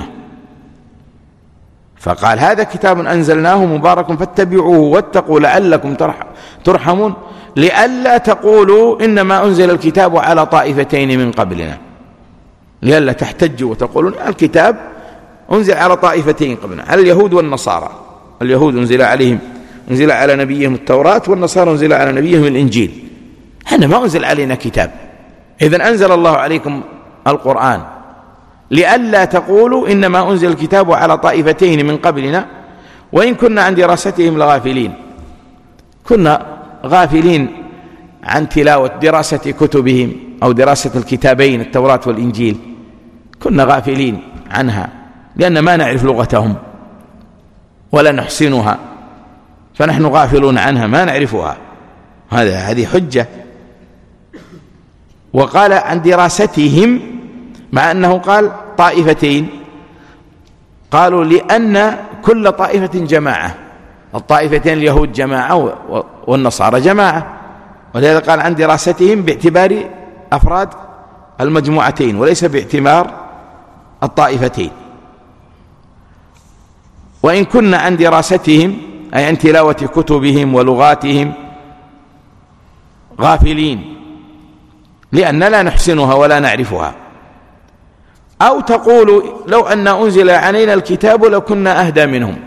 فقال هذا كتاب أنزلناه مبارك فاتبعوه واتقوا لعلكم ترحمون، لئلا تقولوا إنما أنزل الكتاب على طائفتين من قبلنا، لئلا تحتجوا وتقولون الكتاب أنزل على طائفتين قبلنا، على اليهود والنصارى. اليهود أنزل عليهم أنزل على نبيهم التوراة، والنصارى أنزل على نبيهم الإنجيل، احنا ما أنزل علينا كتاب، إذن أنزل الله عليكم القرآن. لئلا تقولوا إنما أنزل الكتاب على طائفتين من قبلنا وإن كنا عن دراستهم لغافلين، كنا غافلين عن تلاوة دراسة كتبهم أو دراسة الكتابين التوراة والإنجيل، كنا غافلين عنها لأن ما نعرف لغتهم ولا نحسنها، فنحن غافلون عنها ما نعرفها، هذا هذه حجة. وقال عن دراستهم مع أنه قال طائفتين، قالوا لأن كل طائفة جماعة، الطائفتين اليهود جماعة والنصارى جماعة، ولهذا قال عن دراستهم باعتبار أفراد المجموعتين وليس باعتبار الطائفتين. وإن كنا عن دراستهم أي عن تلاوة كتبهم ولغاتهم غافلين لأن لا نحسنها ولا نعرفها. أو تقولوا لو أن أنزل علينا الكتاب لكنا أهدى منهم،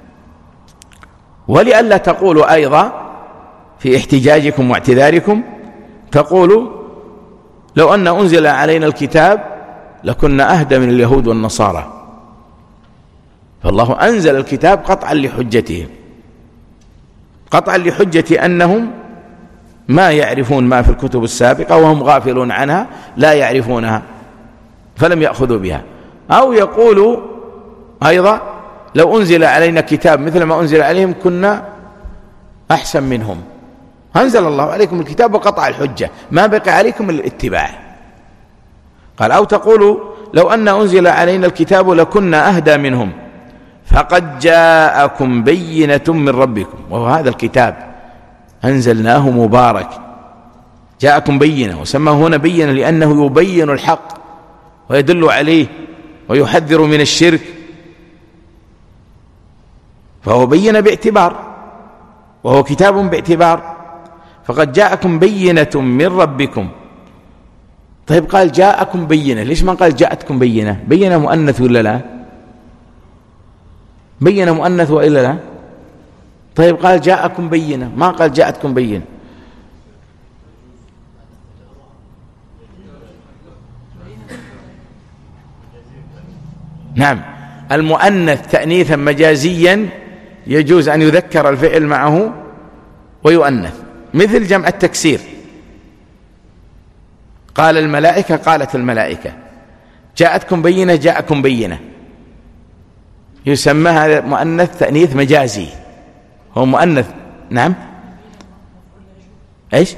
ولئلا تقولوا أيضا في احتجاجكم واعتذاركم تقولوا لو أن أنزل علينا الكتاب لكنا أهدى من اليهود والنصارى، فالله أنزل الكتاب قطعا لحجتهم، قطعا لحجة أنهم ما يعرفون ما في الكتب السابقة وهم غافلون عنها لا يعرفونها فلم يأخذوا بها. أو يقولوا أيضا لو أنزل علينا كتاب مثل ما أنزل عليهم كنا أحسن منهم، أنزل الله عليكم الكتاب وقطع الحجة ما بقى عليكم الاتباع. قال أو تقولوا لو أن أنزل علينا الكتاب لكنا أهدى منهم فقد جاءكم بينة من ربكم، وهو هذا الكتاب أنزلناه مبارك جاءكم بينة، وسماه هنا بينة لأنه يبين الحق ويدل عليه ويحذر من الشرك، فهو بين باعتبار، وهو كتاب باعتبار. فقد جاءكم بينة من ربكم. طيب قال جاءكم بينة، ليش ما قال جاءتكم بينة؟ بينة مؤنث ولا لا؟ بينة مؤنث وإلا لا؟ طيب قال جاءكم بينة، ما قال جاءتكم بينة. نعم، المؤنث تأنيثا مجازيا يجوز أن يذكر الفعل معه ويؤنث، مثل جمع التكسير. قال الملائكة، قالت الملائكة. جاءتكم بينة، جاءكم بينة، يسمى هذا مؤنث تأنيث مجازي، هو مؤنث. نعم، ايش؟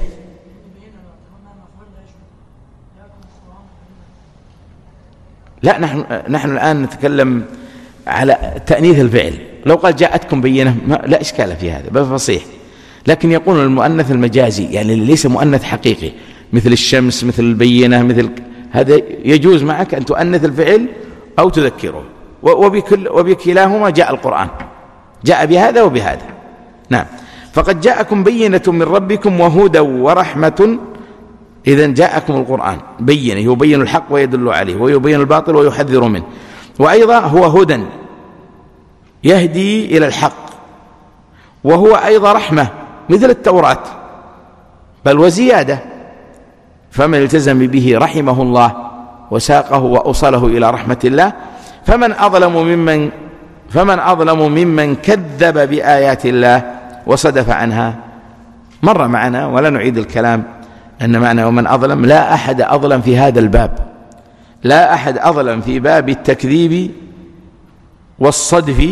لا، نحن نحن الآن نتكلم على تأنيث الفعل. لو قال جاءتكم بينة لا إشكال في هذا، بل فصيح. لكن يقول المؤنث المجازي، يعني ليس مؤنث حقيقي، مثل الشمس، مثل البينة، مثل هذا، يجوز معك أن تؤنث الفعل أو تذكره، وبكل وبكلاهما جاء القرآن، جاء بهذا وبهذا. نعم، فقد جاءكم بينة من ربكم وهدى ورحمة. إذن جاءكم القرآن بينة، يبين الحق ويدل عليه، ويبين الباطل ويحذر منه. وأيضا هو هدى يهدي إلى الحق، وهو أيضا رحمة مثل التوراة، بل وزيادة. فمن التزم به رحمه الله وساقه وأوصله إلى رحمة الله. فمن أظلم ممن فمن أظلم ممن كذب بآيات الله وصدف عنها. مر معنا ولا نعيد الكلام أن معنى ومن أظلم، لا أحد أظلم في هذا الباب، لا أحد أظلم في باب التكذيب والصدف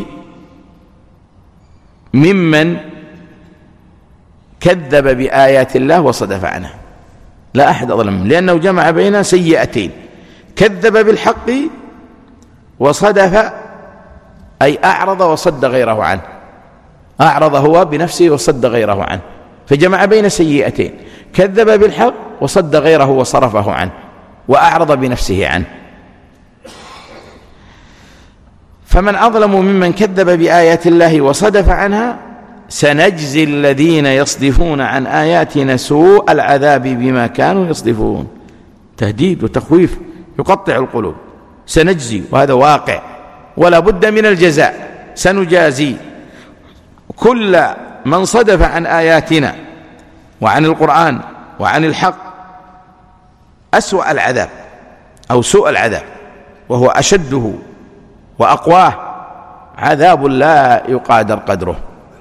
ممن كذب بآيات الله وصدف عنها. لا أحد أظلم، لأنه جمع بين سيئتين: كذب بالحق وصدف، أي أعرض وصد غيره عنه. أعرض هو بنفسه وصد غيره عنه، فجمع بين سيئتين: كذب بالحق وصد غيره وصرفه عنه وأعرض بنفسه عنه. فمن أظلم ممن كذب بآيات الله وصدف عنها. سنجزي الذين يصدفون عن آياتنا سوء العذاب بما كانوا يصدفون. تهديد وتخويف يقطع القلوب. سنجزي، وهذا واقع ولا بد من الجزاء. سنجازي كل من صدف عن آياتنا وعن القرآن وعن الحق أسوأ العذاب أو سوء العذاب، وهو أشده وأقواه، عذاب لا يقادر قدره.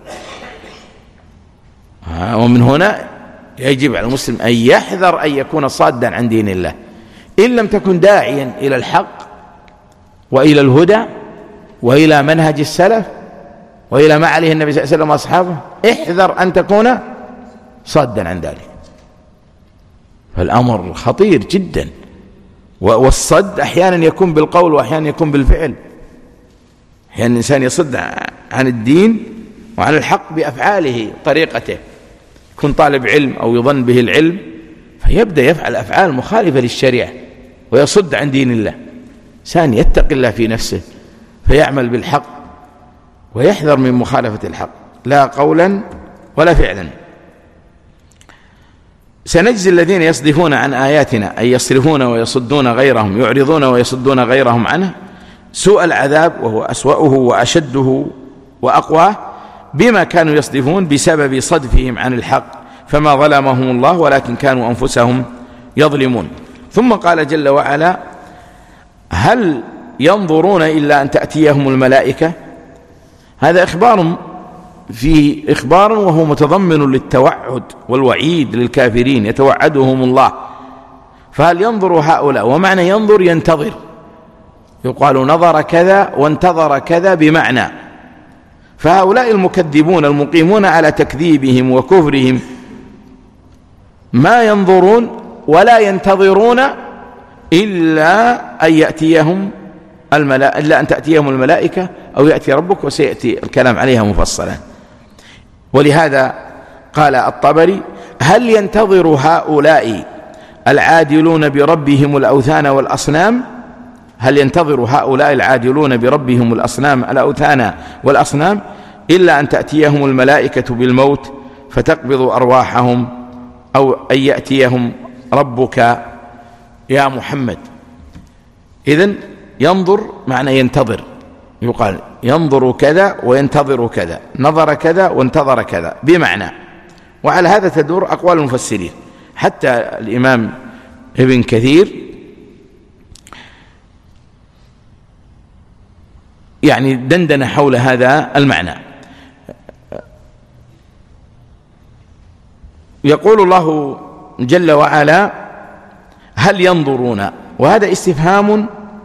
ومن هنا يجب على المسلم أن يحذر أن يكون صادا عن دين الله. إن لم تكن داعيا إلى الحق وإلى الهدى وإلى منهج السلف وإلى ما عليه النبي صلى الله عليه وسلم وأصحابه، احذر أن تكون صادا عن ذلك. فالأمر خطير جدا. والصد أحيانا يكون بالقول وأحيانا يكون بالفعل. أحيانا الإنسان يصد عن الدين وعن الحق بأفعاله طريقته. يكون طالب علم أو يظن به العلم فيبدأ يفعل أفعال مخالفة للشريعة ويصد عن دين الله. إنسان يتقي الله في نفسه فيعمل بالحق ويحذر من مخالفة الحق، لا قولا ولا فعلا. سنجزي الذين يصدفون عن آياتنا، أي يصرفون ويصدون غيرهم، يعرضون ويصدون غيرهم عنه، سوء العذاب، وهو أسوأه وأشده وأقواه، بما كانوا يصدفون بسبب صدفهم عن الحق. فما ظلمهم الله ولكن كانوا أنفسهم يظلمون. ثم قال جل وعلا: هل ينظرون إلا أن تأتيهم الملائكة؟ هذا إخبار في إخبار وهو متضمن للتوعد والوعيد للكافرين، يتوعدهم الله. فهل ينظر هؤلاء؟ ومعنى ينظر ينتظر، يقال نظر كذا وانتظر كذا بمعنى. فهؤلاء المكذبون المقيمون على تكذيبهم وكفرهم ما ينظرون ولا ينتظرون إلا أن يأتيهم الملائكة، إلا أن تأتيهم الملائكة أو يأتي ربك، وسيأتي الكلام عليها مفصلا. ولهذا قال الطبري: هل ينتظر هؤلاء العادلون بربهم الأوثان والأصنام هل ينتظر هؤلاء العادلون بربهم الأصنام الأوثان والأصنام إلا أن تأتيهم الملائكة بالموت فتقبض أرواحهم أو أن يأتيهم ربك يا محمد؟ إذن ينظر معنى ينتظر، يقال ينظر كذا وينتظر كذا، نظر كذا وانتظر كذا بمعنى. وعلى هذا تدور أقوال المفسرين، حتى الإمام ابن كثير يعني دندن حول هذا المعنى. يقول الله جل وعلا هل ينظرون، وهذا استفهام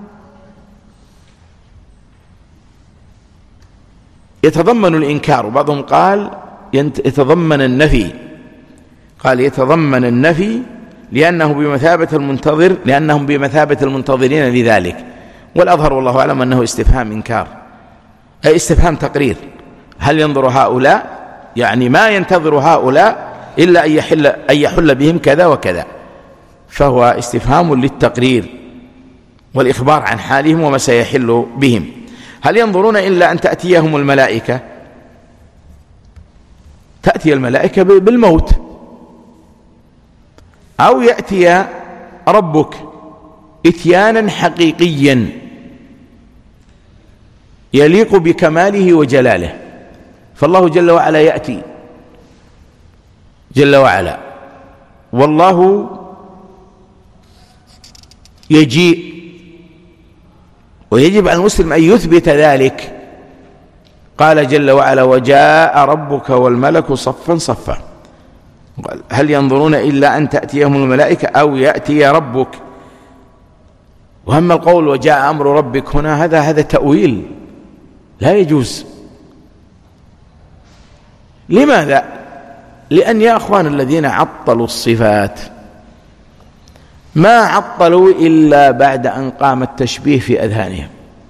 يتضمن الإنكار، وبعضهم قال يتضمن النفي، قال يتضمن النفي لأنه بمثابة المنتظر، لأنهم بمثابة المنتظرين لذلك. والأظهر والله أعلم أنه استفهام إنكار، أي استفهام تقرير. هل ينظر هؤلاء يعني ما ينتظر هؤلاء إلا أن يحل, أن يحل بهم كذا وكذا، فهو استفهام للتقرير والإخبار عن حالهم وما سيحل بهم. هل ينظرون إلا أن تأتيهم الملائكة؟ تأتي الملائكة بالموت، أو يأتي ربك إتيانا حقيقيا يليق بكماله وجلاله. فالله جل وعلا يأتي جل وعلا، والله يجيء، ويجب على المسلم أن يثبت ذلك. قال جل وعلا وجاء ربك والملك صفا صفا. هل ينظرون إلا أن تأتيهم الملائكة أو يأتي ربك؟ وأما القول وجاء أمر ربك هنا هذا هذا تأويل لا يجوز. لماذا؟ لأن يا أخوان الذين عطلوا الصفات ما عطلوا إلا بعد أن قام التشبيه في أذهانهم،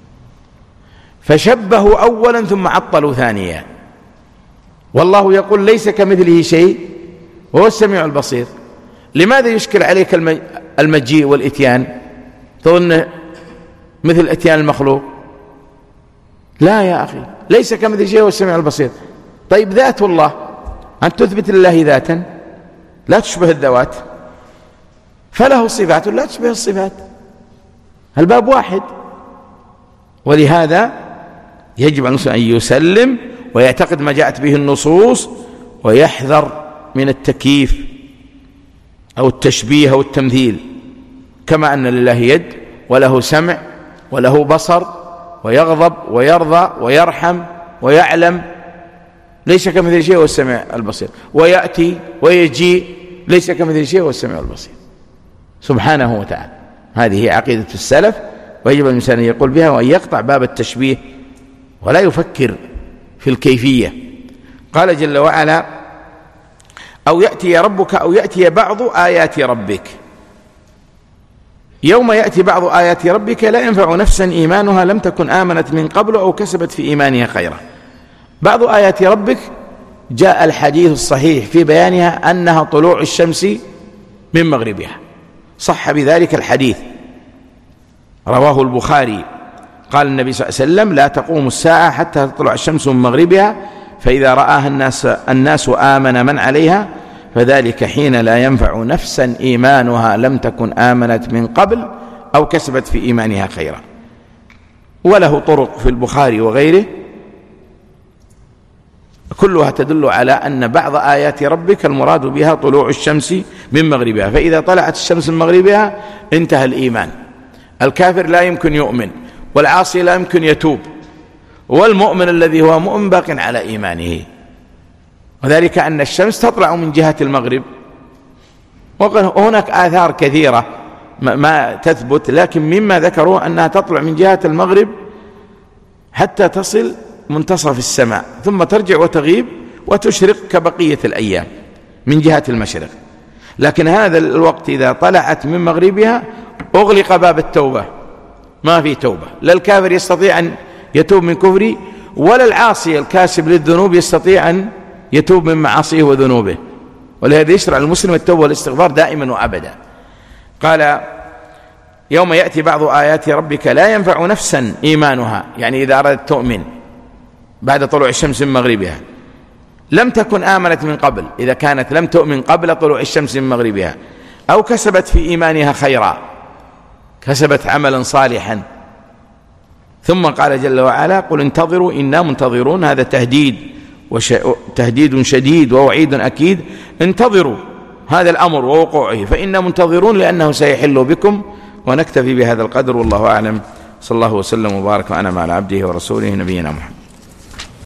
فشبهوا أولا ثم عطلوا ثانيا. والله يقول ليس كمثله شيء وهو السميع البصير. لماذا يشكل عليك المجيء والإتيان؟ تظن مثل إتيان المخلوق؟ لا يا أخي، ليس كمثله شيء وهو السميع البصير. طيب ذات الله، أن تثبت لله ذاتا لا تشبه الذوات، فله صفات لا تشبه الصفات، الباب واحد. ولهذا يجب على المسلم أن يسلم ويعتقد ما جاءت به النصوص، ويحذر من التكييف أو التشبيه أو التمثيل. كما أن لله يد وله سمع وله بصر ويغضب ويرضى ويرحم ويعلم، ليس كمثل شيء والسميع البصير. ويأتي ويجيء، ليس كمثل شيء والسميع البصير سبحانه وتعالى. هذه هي عقيدة السلف، ويجب الإنسان أن يقول بها وأن يقطع باب التشبيه ولا يفكر في الكيفية. قال جل وعلا أو يأتي ربك أو يأتي بعض آيات ربك. يوم يأتي بعض آيات ربك لا ينفع نفسا إيمانها لم تكن آمنت من قبل أو كسبت في إيمانها خيرا. بعض آيات ربك جاء الحديث الصحيح في بيانها أنها طلوع الشمس من مغربها، صح بذلك الحديث، رواه البخاري. قال النبي صلى الله عليه وسلم لا تقوم الساعة حتى تطلع الشمس من مغربها، فإذا رآها الناس, الناس آمن من عليها، فذلك حين لا ينفع نفسا إيمانها لم تكن آمنت من قبل أو كسبت في إيمانها خيرا. وله طرق في البخاري وغيره كلها تدل على أن بعض آيات ربك المراد بها طلوع الشمس من مغربها، فإذا طلعت الشمس من مغربها انتهى الإيمان. الكافر لا يمكن يؤمن، والعاصي لا يمكن يتوب، والمؤمن الذي هو مؤمن باق على إيمانه. وذلك أن الشمس تطلع من جهة المغرب، وهناك آثار كثيرة ما تثبت، لكن مما ذكروا أنها تطلع من جهة المغرب حتى تصل منتصف السماء، ثم ترجع وتغيب وتشرق كبقية الأيام من جهة المشرق. لكن هذا الوقت إذا طلعت من مغربها أغلق باب التوبة، ما في توبة، لا الكافر يستطيع أن يتوب من كفره، ولا العاصي الكاسب للذنوب يستطيع أن يتوب من معاصيه وذنوبه. ولهذا يشرع المسلم التوبة والاستغفار دائما وأبدا. قال يوم يأتي بعض آيات ربك لا ينفع نفسا إيمانها، يعني إذا أردت تؤمن بعد طلوع الشمس من مغربها لم تكن آمنت من قبل، إذا كانت لم تؤمن قبل طلوع الشمس من مغربها، أو كسبت في إيمانها خيرا، كسبت عملا صالحا. ثم قال جل وعلا: قل انتظروا إنا منتظرون. هذا تهديد وش... تهديد شديد ووعيد أكيد. انتظروا هذا الأمر ووقوعه فإنا منتظرون لأنه سيحل بكم. ونكتفي بهذا القدر والله أعلم. صلى الله وسلم وبارك وأنعم على عبده ورسوله نبينا محمد.